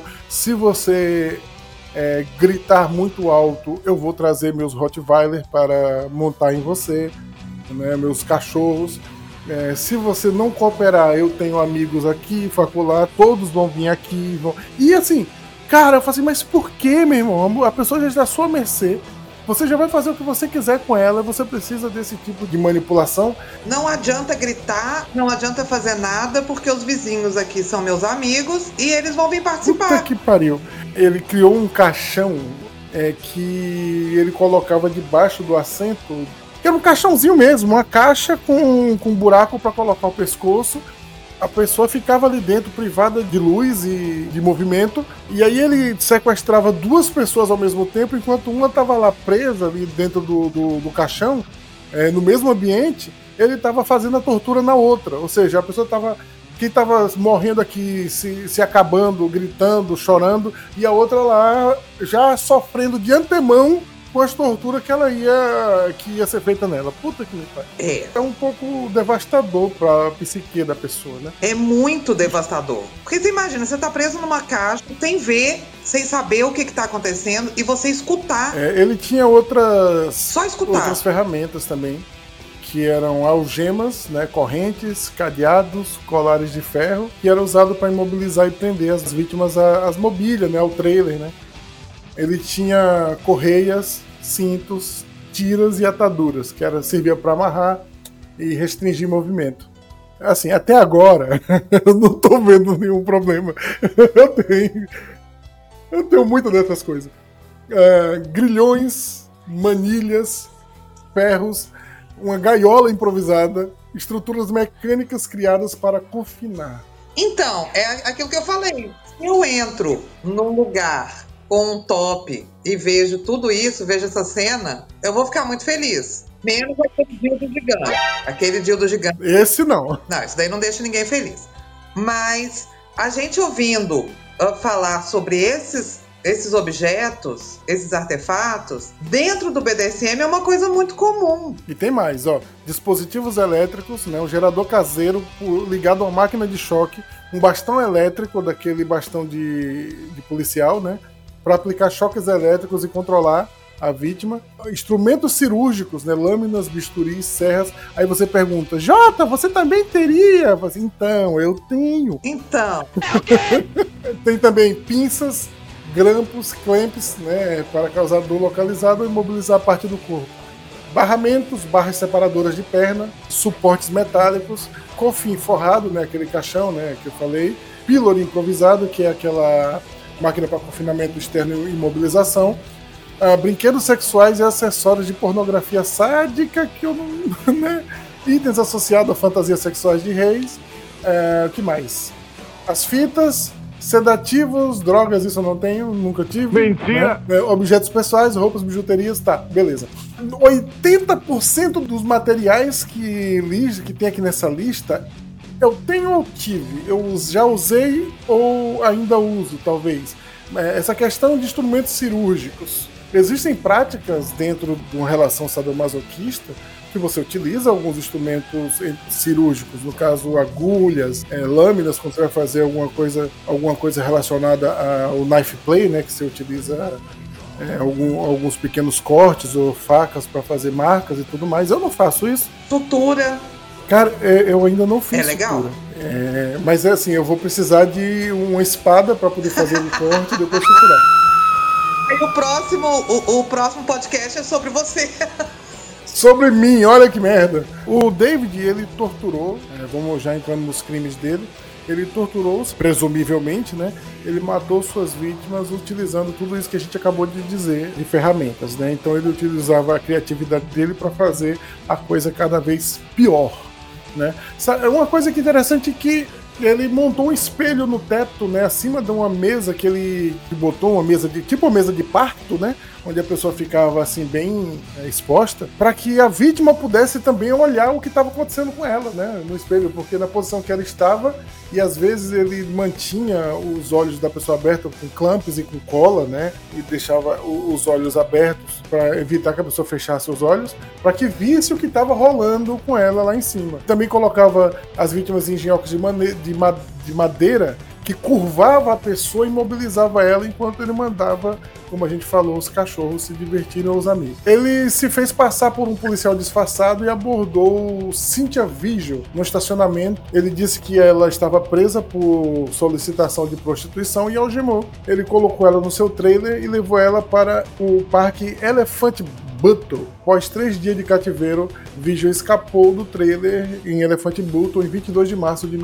se você gritar muito alto, eu vou trazer meus Rottweiler para montar em você, né, meus cachorros. Se você não cooperar, eu tenho amigos aqui, facular, todos vão vir aqui. E assim, cara, eu falei assim, mas por que, meu irmão? A pessoa já está à sua mercê. Você já vai fazer o que você quiser com ela, você precisa desse tipo de manipulação. Não adianta gritar, não adianta fazer nada, porque os vizinhos aqui são meus amigos e eles vão vir participar. Puta que pariu. Ele criou um caixão que ele colocava debaixo do assento, que era um caixãozinho mesmo, uma caixa com um buraco para colocar o pescoço. A pessoa ficava ali dentro, privada de luz e de movimento, e aí ele sequestrava duas pessoas ao mesmo tempo, enquanto uma estava lá presa ali dentro do caixão, no mesmo ambiente, ele estava fazendo a tortura na outra. Ou seja, a pessoa que estava morrendo aqui, se acabando, gritando, chorando, e a outra lá já sofrendo de antemão com as torturas que ia ser feita nela. Puta que me pariu. É um pouco devastador pra psique da pessoa, né? É muito devastador. Porque você imagina, você tá preso numa caixa, sem ver, sem saber o que tá acontecendo, e você escutar. Ele tinha outras ferramentas também, que eram algemas, né, correntes, cadeados, colares de ferro, que era usado para imobilizar e prender as vítimas às mobílias, né, ao trailer, né? Ele tinha correias, cintos, tiras e ataduras, que servia para amarrar e restringir movimento. Assim, até agora, eu não tô vendo nenhum problema. Eu tenho muitas dessas coisas. Grilhões, manilhas, ferros, uma gaiola improvisada, estruturas mecânicas criadas para confinar. Então, é aquilo que eu falei. Se eu entro num lugar com um top e vejo tudo isso, vejo essa cena, eu vou ficar muito feliz. Menos aquele dildo gigante. Aquele dildo gigante. Esse não. Não, isso daí não deixa ninguém feliz. Mas a gente ouvindo falar sobre esses objetos, esses artefatos, dentro do BDSM é uma coisa muito comum. E tem mais, dispositivos elétricos, né, um gerador caseiro ligado a uma máquina de choque, um bastão elétrico, daquele bastão de policial, né, para aplicar choques elétricos e controlar a vítima. Instrumentos cirúrgicos, né, lâminas, bisturis, serras. Aí você pergunta, Jota, você também teria? Assim, então, eu tenho. Então. Tem também pinças, grampos, clamps, né, para causar dor localizada ou imobilizar a parte do corpo. barramentos, barras separadoras de perna, suportes metálicos, cofim forrado, né, aquele caixão, né, que eu falei, pílori improvisado, que é aquela máquina para confinamento externo e imobilização, brinquedos sexuais e acessórios de pornografia sádica, que eu não... né, itens associados a fantasias sexuais de reis, o que mais? As fitas, sedativos, drogas, isso eu não tenho, nunca tive. Mentira! Né? Objetos pessoais, roupas, bijuterias, tá, beleza. 80% dos materiais que tem aqui nessa lista, eu tenho ou tive, eu já usei ou ainda uso, talvez. Essa questão de instrumentos cirúrgicos. Existem práticas dentro de uma relação sadomasoquista que você utiliza alguns instrumentos cirúrgicos, no caso agulhas, lâminas, quando você vai fazer alguma coisa relacionada ao knife play, né, que você utiliza alguns pequenos cortes ou facas para fazer marcas e tudo mais. Eu não faço isso. Sutura. Cara, eu ainda não fiz legal. sutura. Mas é assim, eu vou precisar de uma espada para poder fazer o corte e depois suturar. E o próximo podcast é sobre você. Sobre mim, olha que merda. O David, ele torturou, vamos já entrando nos crimes dele, ele torturou, presumivelmente, né? Ele matou suas vítimas utilizando tudo isso que a gente acabou de dizer, de ferramentas, né? Então ele utilizava a criatividade dele para fazer a coisa cada vez pior, né? Uma coisa que é interessante é que ele montou um espelho no teto, né, acima de uma mesa que ele botou, uma mesa de parto, né, onde a pessoa ficava assim bem exposta, para que a vítima pudesse também olhar o que estava acontecendo com ela, né, no espelho, porque na posição que ela estava, e às vezes ele mantinha os olhos da pessoa abertos com clamps e com cola, né, e deixava os olhos abertos para evitar que a pessoa fechasse os olhos, para que visse o que estava rolando com ela lá em cima. Também colocava as vítimas em engenhocas de madeira que curvava a pessoa e imobilizava ela enquanto ele mandava, como a gente falou, os cachorros se divertirem ou os amigos. Ele se fez passar por um policial disfarçado e abordou Cynthia Vigil no estacionamento. Ele disse que ela estava presa por solicitação de prostituição e algemou. Ele colocou ela no seu trailer e levou ela para o parque Elephant Button. Após 3 dias de cativeiro, Vigil escapou do trailer em Elephant Button em 22 de março de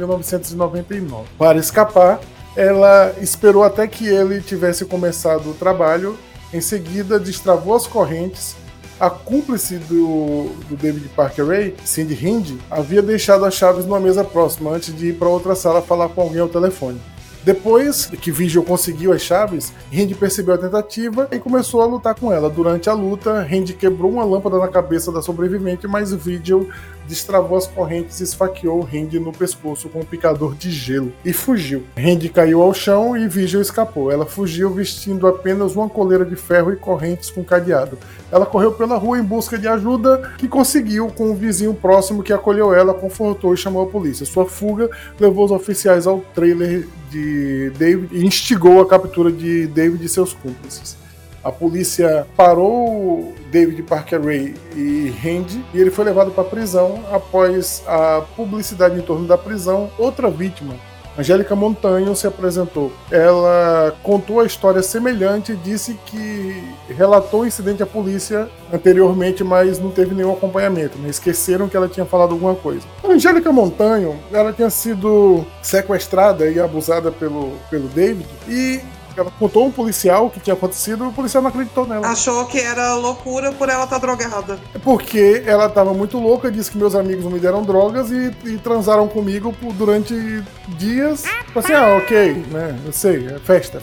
1999. Para escapar, ela esperou até que ele tivesse começado o trabalho. Em seguida, destravou as correntes. A cúmplice do David Parker Ray, Cindy Hind, havia deixado as chaves numa mesa próxima antes de ir para outra sala falar com alguém ao telefone. Depois que Vigil conseguiu as chaves, Hind percebeu a tentativa e começou a lutar com ela. Durante a luta, Hind quebrou uma lâmpada na cabeça da sobrevivente, mas Vigil destravou as correntes e esfaqueou Hind no pescoço com um picador de gelo e fugiu. Hind caiu ao chão e Vigil escapou. Ela fugiu vestindo apenas uma coleira de ferro e correntes com cadeado. Ela correu pela rua em busca de ajuda, que conseguiu com um vizinho próximo que acolheu ela, confortou e chamou a polícia. Sua fuga levou os oficiais ao trailer de David e instigou a captura de David e seus cúmplices. A polícia parou David Parker Ray e Hind e ele foi levado para a prisão. Após a publicidade em torno da prisão, outra vítima, Angélica Montanho, se apresentou. Ela contou a história semelhante e disse que relatou o incidente à polícia anteriormente, mas não teve nenhum acompanhamento, né? Esqueceram que ela tinha falado alguma coisa. A Angélica Montanho, ela tinha sido sequestrada e abusada pelo David e ela contou um policial o que tinha acontecido e o policial não acreditou nela. Achou que era loucura por ela estar drogada. Porque ela estava muito louca, disse que meus amigos me deram drogas e transaram comigo durante dias. Assim, ok, né? Eu sei, é festa.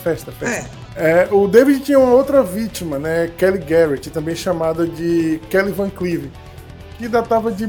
O David tinha uma outra vítima, né? Kelly Garrett, também chamada de Kelly Van Cleve, que datava de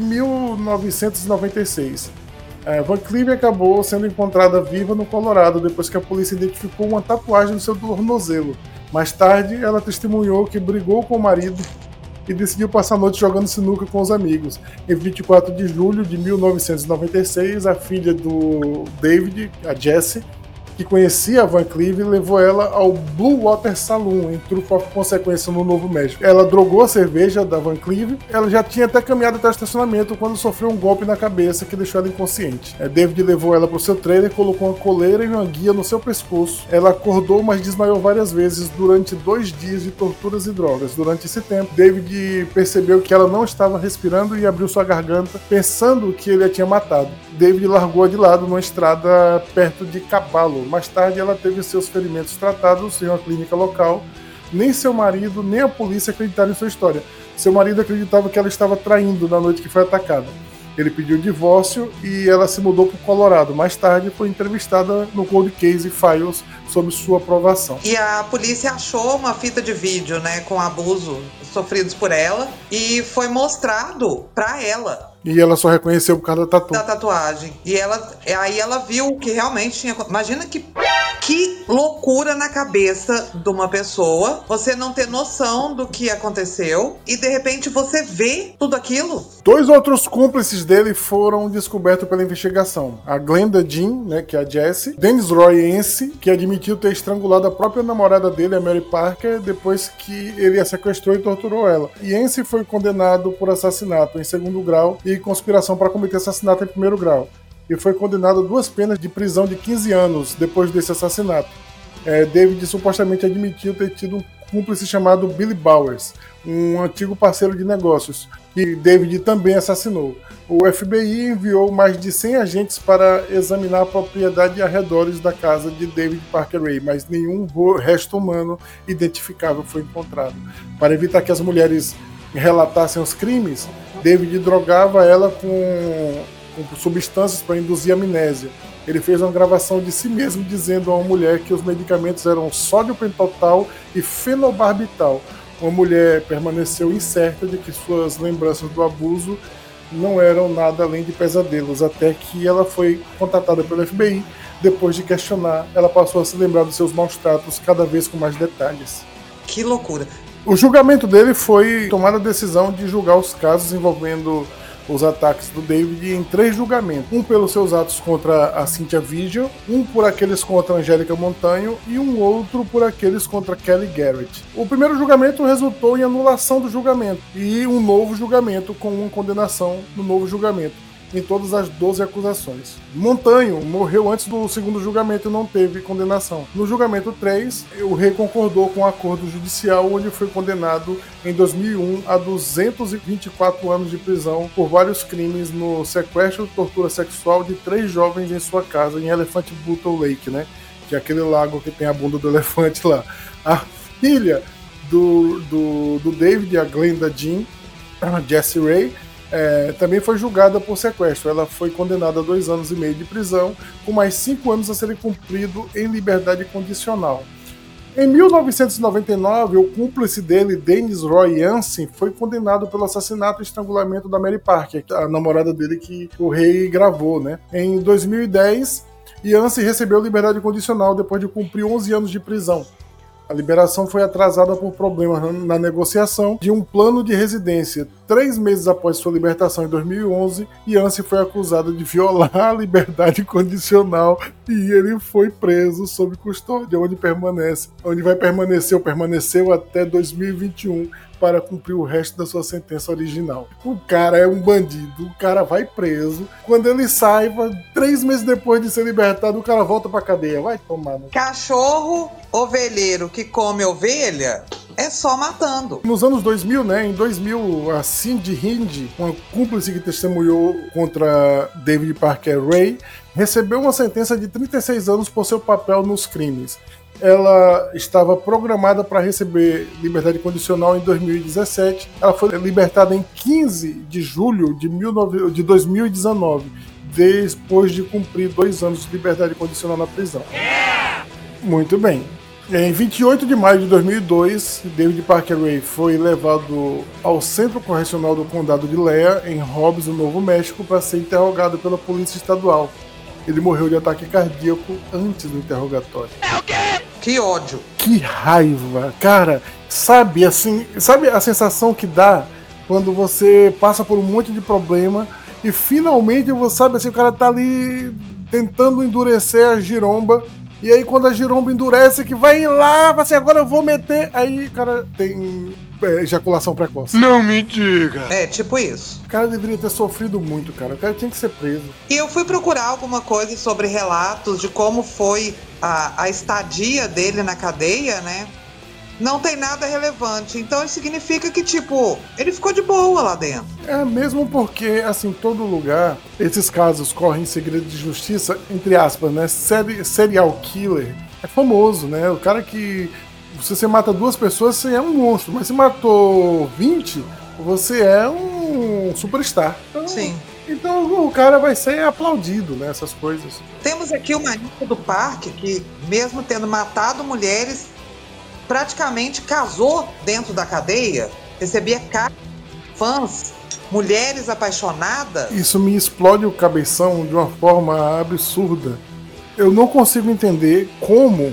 1996. Van Cleve acabou sendo encontrada viva no Colorado depois que a polícia identificou uma tatuagem no seu tornozelo. Mais tarde, ela testemunhou que brigou com o marido e decidiu passar a noite jogando sinuca com os amigos. Em 24 de julho de 1996, a filha do David, a Jessie, que conhecia a Van Cleef, levou ela ao Blue Water Saloon, entrou por consequência no Novo México. Ela drogou a cerveja da Van Cleef, ela já tinha até caminhado até o estacionamento quando sofreu um golpe na cabeça que deixou ela inconsciente. David levou ela para o seu trailer, colocou uma coleira e uma guia no seu pescoço. Ela acordou, mas desmaiou várias vezes durante 2 dias de torturas e drogas. Durante esse tempo, David percebeu que ela não estava respirando e abriu sua garganta, pensando que ele a tinha matado. David largou-a de lado numa estrada perto de Caballo. Mais tarde, ela teve seus ferimentos tratados em uma clínica local. Nem seu marido, nem a polícia acreditaram em sua história. Seu marido acreditava que ela estava traindo na noite que foi atacada. Ele pediu divórcio e ela se mudou para o Colorado. Mais tarde, foi entrevistada no Cold Case Files sob sua aprovação. E a polícia achou uma fita de vídeo, né, com abuso sofridos por ela e foi mostrado para ela. E ela só reconheceu por causa da tatuagem. E aí ela viu que realmente tinha... Imagina que loucura na cabeça de uma pessoa, você não ter noção do que aconteceu e de repente você vê tudo aquilo. 2 outros cúmplices dele foram descobertos pela investigação. A Glenda Jean, né, que é a Jessie, Dennis Roy Ence, que admitiu ter estrangulado a própria namorada dele, a Mary Parker, depois que ele a sequestrou e torturou ela. E Ence foi condenado por assassinato em 2º grau e conspiração para cometer assassinato em 1º grau. E foi condenado a 2 penas de prisão de 15 anos depois desse assassinato. David supostamente admitiu ter tido um cúmplice chamado Billy Bowers, um antigo parceiro de negócios, que David também assassinou. O FBI enviou mais de 100 agentes para examinar a propriedade e arredores da casa de David Parker Ray, mas nenhum resto humano identificável foi encontrado. Para evitar que as mulheres relatassem os crimes, David drogava ela com substâncias para induzir amnésia. Ele fez uma gravação de si mesmo dizendo a uma mulher que os medicamentos eram sódio pentotal e fenobarbital. Uma mulher permaneceu incerta de que suas lembranças do abuso não eram nada além de pesadelos, até que ela foi contatada pelo FBI. Depois de questionar, ela passou a se lembrar dos seus maus tratos cada vez com mais detalhes. Que loucura! O julgamento dele foi tomar a decisão de julgar os casos envolvendo os ataques do David em 3 julgamentos. Um pelos seus atos contra a Cynthia Vigil, um por aqueles contra a Angélica Montanho e um outro por aqueles contra Kelly Garrett. O primeiro julgamento resultou em anulação do julgamento e um novo julgamento com uma condenação no novo julgamento em todas as 12 acusações. Montanho morreu antes do 2º julgamento e não teve condenação. No julgamento 3, o rei concordou com o acordo judicial, onde foi condenado em 2001 a 224 anos de prisão por vários crimes no sequestro e tortura sexual de 3 jovens em sua casa em Elephant Bottom Lake, né? Que é aquele lago que tem a bunda do elefante lá. A filha do David, a Glenda Jean, a Jessie Ray, também foi julgada por sequestro. Ela foi condenada a 2 anos e meio de prisão, com mais 5 anos a serem cumpridos em liberdade condicional. Em 1999, o cúmplice dele, Dennis Roy Ence, foi condenado pelo assassinato e estrangulamento da Mary Parker, a namorada dele que o rei gravou, né? Em 2010, Ence recebeu liberdade condicional depois de cumprir 11 anos de prisão. A liberação foi atrasada por problemas na negociação de um plano de residência. 3 meses após sua libertação em 2011, Ence foi acusado de violar a liberdade condicional e ele foi preso sob custódia, onde permaneceu até 2021 para cumprir o resto da sua sentença original. O cara é um bandido, o cara vai preso. Quando ele sai, 3 meses depois de ser libertado, o cara volta pra cadeia. Vai tomar. Cachorro ovelheiro que come ovelha é só matando. Nos anos 2000, né? Em 2000, a Cindy Hind, uma cúmplice que testemunhou contra David Parker Ray, recebeu uma sentença de 36 anos por seu papel nos crimes. Ela estava programada para receber liberdade condicional em 2017. Ela foi libertada em 15 de julho de 2019, depois de cumprir 2 anos de liberdade condicional na prisão. Muito bem. Em 28 de maio de 2002, David Parker Ray foi levado ao Centro Correcional do Condado de Lea, em Hobbs, no Novo México, para ser interrogado pela Polícia Estadual. Ele morreu de ataque cardíaco antes do interrogatório. É o quê? Que ódio. Que raiva. Cara, sabe a sensação que dá quando você passa por um monte de problema e finalmente você sabe assim, o cara tá ali tentando endurecer a giromba E aí quando a giromba endurece, que vai lá, vai assim, agora eu vou meter, aí o cara tem ejaculação precoce. Não me diga. É, tipo isso. O cara deveria ter sofrido muito, cara. O cara tinha que ser preso. E eu fui procurar alguma coisa sobre relatos de como foi a estadia dele na cadeia, né? Não tem nada relevante. Então isso significa que, tipo, ele ficou de boa lá dentro. É, mesmo porque, assim, em todo lugar, esses casos correm em segredo de justiça, entre aspas, né? Serial killer é famoso, né? O cara que... Se você mata 2 pessoas, você é um monstro. Mas se matou 20, você é um superstar. Então, Sim. Então o cara vai ser aplaudido, né? Essas coisas. Temos aqui o maníaco do parque que, mesmo tendo matado mulheres, praticamente casou dentro da cadeia, recebia cartas, fãs, mulheres apaixonadas. Isso me explode o cabeção de uma forma absurda. Eu não consigo entender como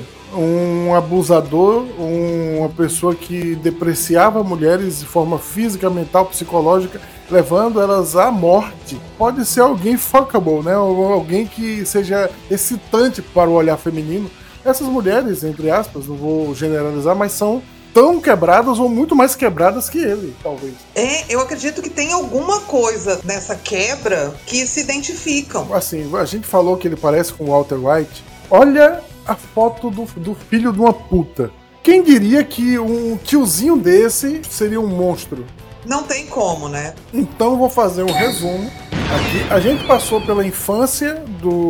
um abusador, uma pessoa que depreciava mulheres de forma física, mental, psicológica, levando elas à morte, pode ser alguém fuckable, né? Ou alguém que seja excitante para o olhar feminino. Essas mulheres, entre aspas, não vou generalizar, mas são tão quebradas ou muito mais quebradas que ele, talvez. Eu acredito que tem alguma coisa nessa quebra que se identificam. Assim, a gente falou que ele parece com o Walter White. Olha a foto do filho de uma puta. Quem diria que um tiozinho desse seria um monstro? Não tem como, né? Então vou fazer um resumo. Aqui, a gente passou pela infância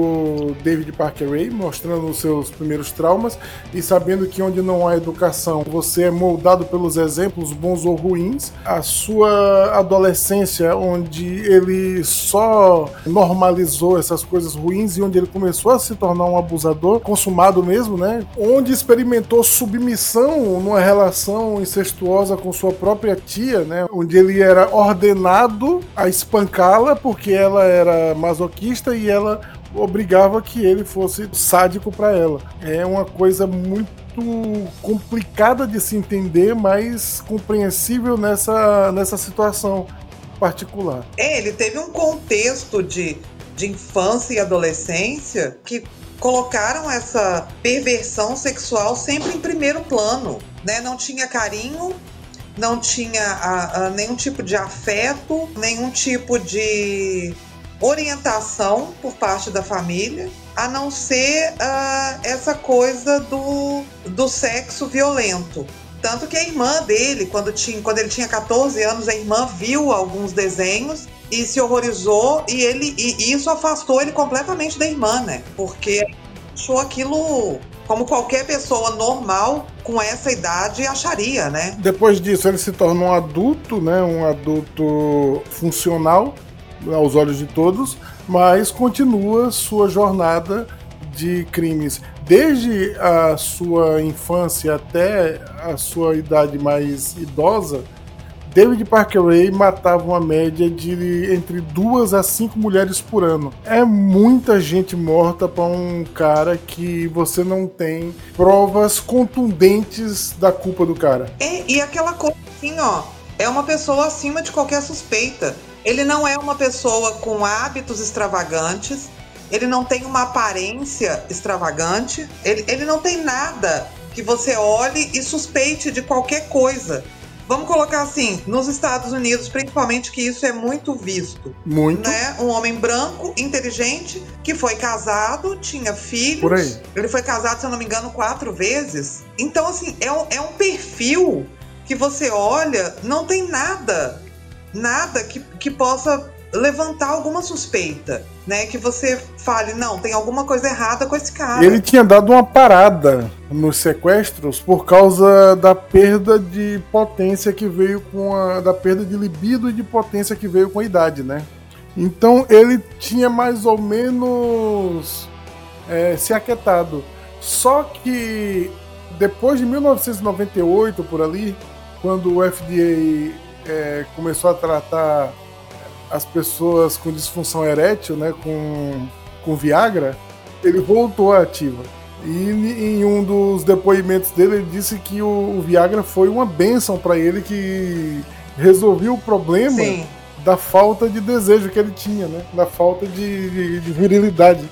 do David Parker Ray, mostrando os seus primeiros traumas e sabendo que onde não há educação, você é moldado pelos exemplos bons ou ruins. A sua adolescência, onde ele só normalizou essas coisas ruins e onde ele começou a se tornar um abusador, consumado mesmo, né? Onde experimentou submissão numa relação incestuosa com sua própria tia, né? Onde ele era ordenado a espancá-la porque ela era masoquista e ela obrigava que ele fosse sádico para ela. É uma coisa muito complicada de se entender, mas compreensível nessa situação particular. Ele teve um contexto de infância e adolescência que colocaram essa perversão sexual sempre em primeiro plano, né? Não tinha carinho, não tinha nenhum tipo de afeto, nenhum tipo de orientação por parte da família, a não ser essa coisa do sexo violento. Tanto que a irmã dele, quando ele tinha 14 anos, a irmã viu alguns desenhos e se horrorizou, e isso afastou ele completamente da irmã, né? Porque achou aquilo como qualquer pessoa normal com essa idade acharia, né? Depois disso ele se torna um adulto, né? Um adulto funcional aos olhos de todos, mas continua sua jornada de crimes. Desde a sua infância até a sua idade mais idosa, David Parker Ray matava uma média de entre 2 a 5 mulheres por ano. É muita gente morta para um cara que você não tem provas contundentes da culpa do cara. E aquela coisa assim, ó, é uma pessoa acima de qualquer suspeita. Ele não é uma pessoa com hábitos extravagantes, ele não tem uma aparência extravagante, ele não tem nada que você olhe e suspeite de qualquer coisa. Vamos colocar assim, nos Estados Unidos, principalmente, que isso é muito visto. Muito. Né? Um homem branco, inteligente, que foi casado, tinha filhos. Por aí. Ele foi casado, se eu não me engano, 4 vezes. Então, assim, é um perfil que você olha, não tem nada que possa levantar alguma suspeita, né? Que você fale, não, tem alguma coisa errada com esse cara. Ele tinha dado uma parada nos sequestros por causa da perda de potência que veio da perda de libido e de potência que veio com a idade, né? Então ele tinha mais ou menos se aquietado. Só que depois de 1998, por ali, quando o FDA começou a tratar as pessoas com disfunção erétil, né, com Viagra, ele voltou à ativa. E em um dos depoimentos dele, ele disse que o Viagra foi uma bênção para ele, que resolveu o problema da falta de desejo que ele tinha, né, da falta de virilidade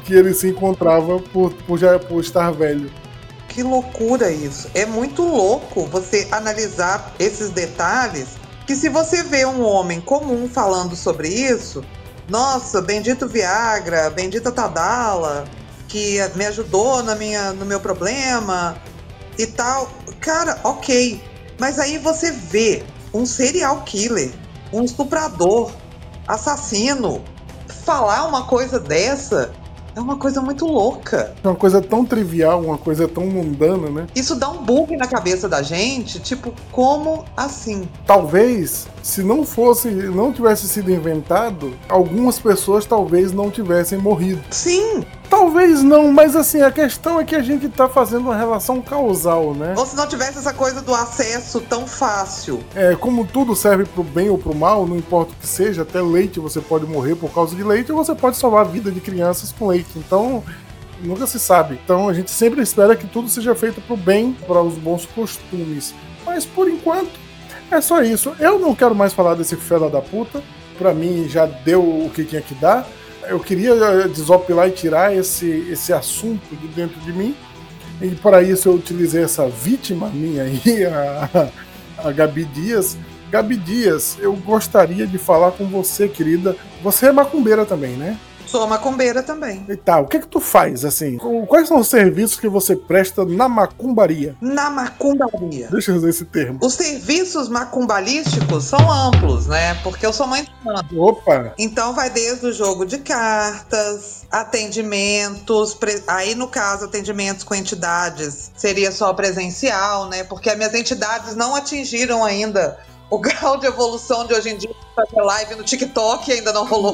que ele se encontrava por estar velho. Que loucura isso. É muito louco você analisar esses detalhes, que se você vê um homem comum falando sobre isso, nossa, bendito Viagra, bendita Tadala, que me ajudou no meu problema e tal. Cara, ok. Mas aí você vê um serial killer, um estuprador, assassino, falar uma coisa dessa é uma coisa muito louca. É uma coisa tão trivial, uma coisa tão mundana, né? Isso dá um bug na cabeça da gente, tipo, como assim? Talvez, se não tivesse sido inventado, algumas pessoas talvez não tivessem morrido. Sim! Talvez não, mas assim, a questão é que a gente tá fazendo uma relação causal, né? Ou se não tivesse essa coisa do acesso tão fácil. Como tudo serve pro bem ou pro mal, não importa o que seja, até leite você pode morrer por causa de leite, ou você pode salvar a vida de crianças com leite. Então, nunca se sabe. Então, a gente sempre espera que tudo seja feito pro bem, para os bons costumes. Mas, por enquanto, é só isso. Eu não quero mais falar desse fela da puta. Pra mim, já deu o que tinha que dar. Eu queria desopilar e tirar esse assunto de dentro de mim. E para isso eu utilizei essa vítima minha aí, a Gabi Dias. Gabi Dias, eu gostaria de falar com você, querida. Você é macumbeira também, né? Sou macumbeira também. E tá, o que tu faz, assim? Quais são os serviços que você presta na macumbaria? Na macumbaria. Deixa eu usar esse termo. Os serviços macumbalísticos são amplos, né? Porque eu sou mãe de santo. Opa! Então vai desde o jogo de cartas, atendimentos, aí no caso atendimentos com entidades seria só presencial, né? Porque as minhas entidades não atingiram ainda o grau de evolução de hoje em dia, fazer live no TikTok ainda não rolou.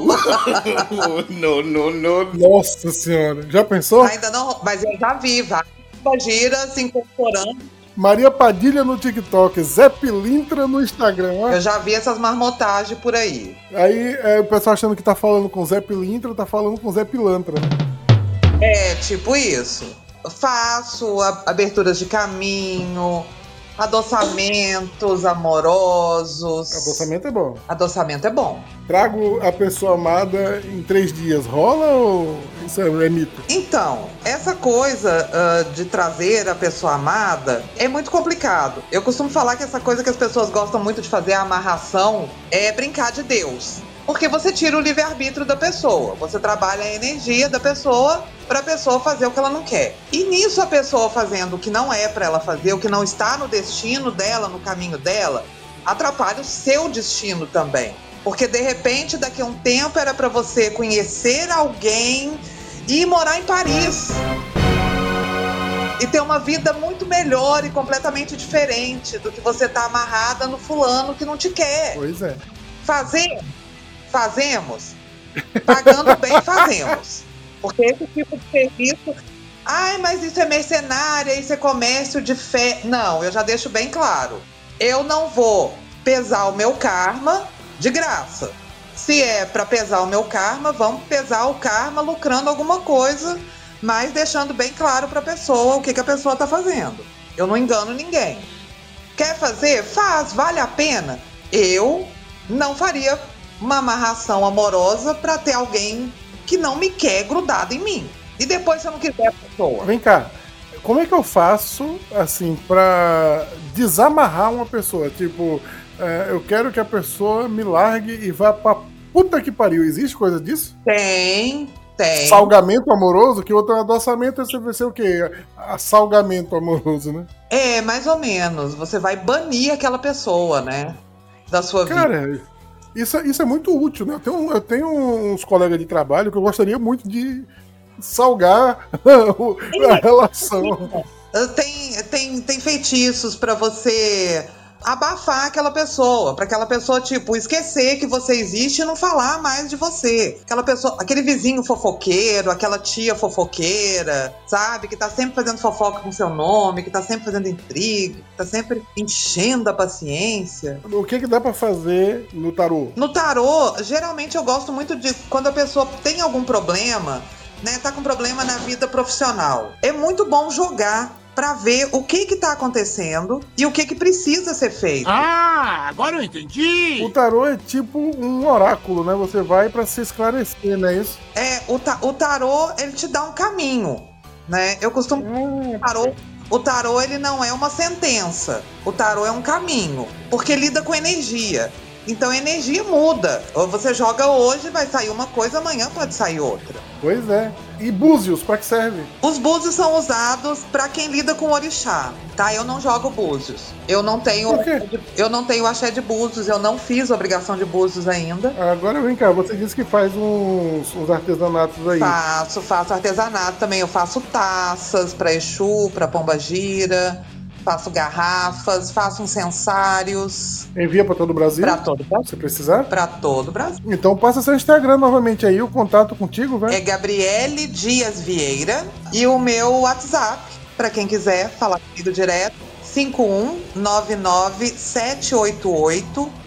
Não. Nossa senhora, já pensou? Ainda não, mas eu já vi várias giras se incorporando. Maria Padilha no TikTok, Zé Pilintra no Instagram. Ó. Eu já vi essas marmotagens por aí. Aí o pessoal achando que tá falando com Zé Pilintra, tá falando com Zé Pilantra. É, tipo isso. Faço aberturas de caminho, adoçamentos amorosos. Adoçamento é bom. Adoçamento é bom. Trago a pessoa amada em 3 dias. Rola ou isso é mito? Então, essa coisa de trazer a pessoa amada é muito complicado. Eu costumo falar que essa coisa que as pessoas gostam muito de fazer, a amarração, é brincar de Deus. Porque você tira o livre-arbítrio da pessoa. Você trabalha a energia da pessoa para a pessoa fazer o que ela não quer. E nisso a pessoa fazendo o que não é para ela fazer, o que não está no destino dela, no caminho dela, atrapalha o seu destino também. Porque de repente, daqui a um tempo, era para você conhecer alguém e morar em Paris. E ter uma vida muito melhor e completamente diferente do que você tá amarrada no fulano que não te quer. Pois é. Fazemos. Pagando bem, fazemos. Porque esse tipo de serviço... Ai, mas isso é mercenária, isso é comércio de fé. Não, eu já deixo bem claro. Eu não vou pesar o meu karma de graça. Se é para pesar o meu karma, vamos pesar o karma lucrando alguma coisa, mas deixando bem claro para a pessoa o que a pessoa está fazendo. Eu não engano ninguém. Quer fazer? Faz, vale a pena. Eu não faria uma amarração amorosa para ter alguém que não me quer grudado em mim. E depois, se eu não quiser a pessoa. Vem cá, como é que eu faço, assim, pra desamarrar uma pessoa? Tipo, eu quero que a pessoa me largue e vá pra puta que pariu. Existe coisa disso? Tem. Salgamento amoroso? Que outro adoçamento você vai ser o quê? Salgamento amoroso, né? É, mais ou menos. Você vai banir aquela pessoa, né? Da sua vida. Cara, isso é muito útil, né? Eu tenho uns colegas de trabalho que eu gostaria muito de salgar a relação. Tem feitiços pra você abafar aquela pessoa, pra aquela pessoa, tipo, esquecer que você existe e não falar mais de você. Aquela pessoa, aquele vizinho fofoqueiro, aquela tia fofoqueira, sabe? Que tá sempre fazendo fofoca com seu nome, que tá sempre fazendo intriga, que tá sempre enchendo a paciência. O que dá pra fazer no tarô? No tarô, geralmente eu gosto muito de quando a pessoa tem algum problema, né, tá com problema na vida profissional. É muito bom jogar para ver o que tá acontecendo e o que precisa ser feito. Ah, agora eu entendi! O tarô é tipo um oráculo, né? Você vai para se esclarecer, não é isso? O tarô, ele te dá um caminho, né? Eu costumo... O tarô, ele não é uma sentença. O tarô é um caminho, porque lida com energia. Então a energia muda. Ou você joga hoje, vai sair uma coisa, amanhã pode sair outra. Pois é. E búzios, para que serve? Os búzios são usados para quem lida com orixá, tá? Eu não jogo búzios. Eu não tenho axé de búzios, eu não fiz obrigação de búzios ainda. Agora vem cá, você disse que faz uns artesanatos aí. Faço artesanato também. Eu faço taças para Exu, para Pombagira. Faço garrafas, faço incensários. Envia para todo o Brasil? Para todo o Brasil. Se precisar? Para todo o Brasil. Então passa seu Instagram novamente aí, o contato contigo, velho. É Gabriele Dias Vieira. E o meu WhatsApp, para quem quiser falar comigo direto, 51997884914.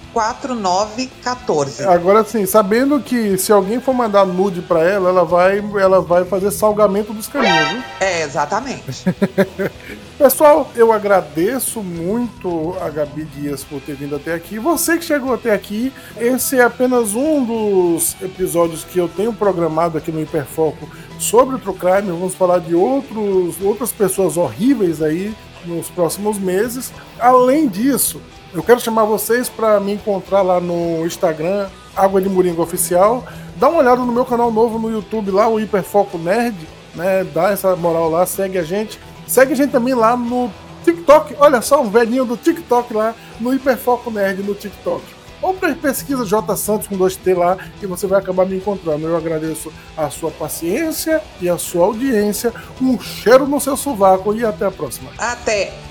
Agora sim, sabendo que se alguém for mandar nude pra ela, ela vai fazer salgamento dos caminhos, viu? Exatamente. Pessoal, eu agradeço muito a Gabi Dias por ter vindo até aqui. Você que chegou até aqui, esse é apenas um dos episódios que eu tenho programado aqui no Hiperfoco sobre o True Crime. Vamos falar de outras pessoas horríveis aí nos próximos meses. Além disso, eu quero chamar vocês para me encontrar lá no Instagram, Água de Moringa Oficial. Dá uma olhada no meu canal novo no YouTube lá, o Hiperfoco Nerd, né? Dá essa moral lá, segue a gente. Segue a gente também lá no TikTok. Olha só, um velhinho do TikTok lá, no Hiperfoco Nerd no TikTok. Ou pesquisa J Santos com 2T lá e você vai acabar me encontrando. Eu agradeço a sua paciência e a sua audiência. Um cheiro no seu sovaco e até a próxima. Até!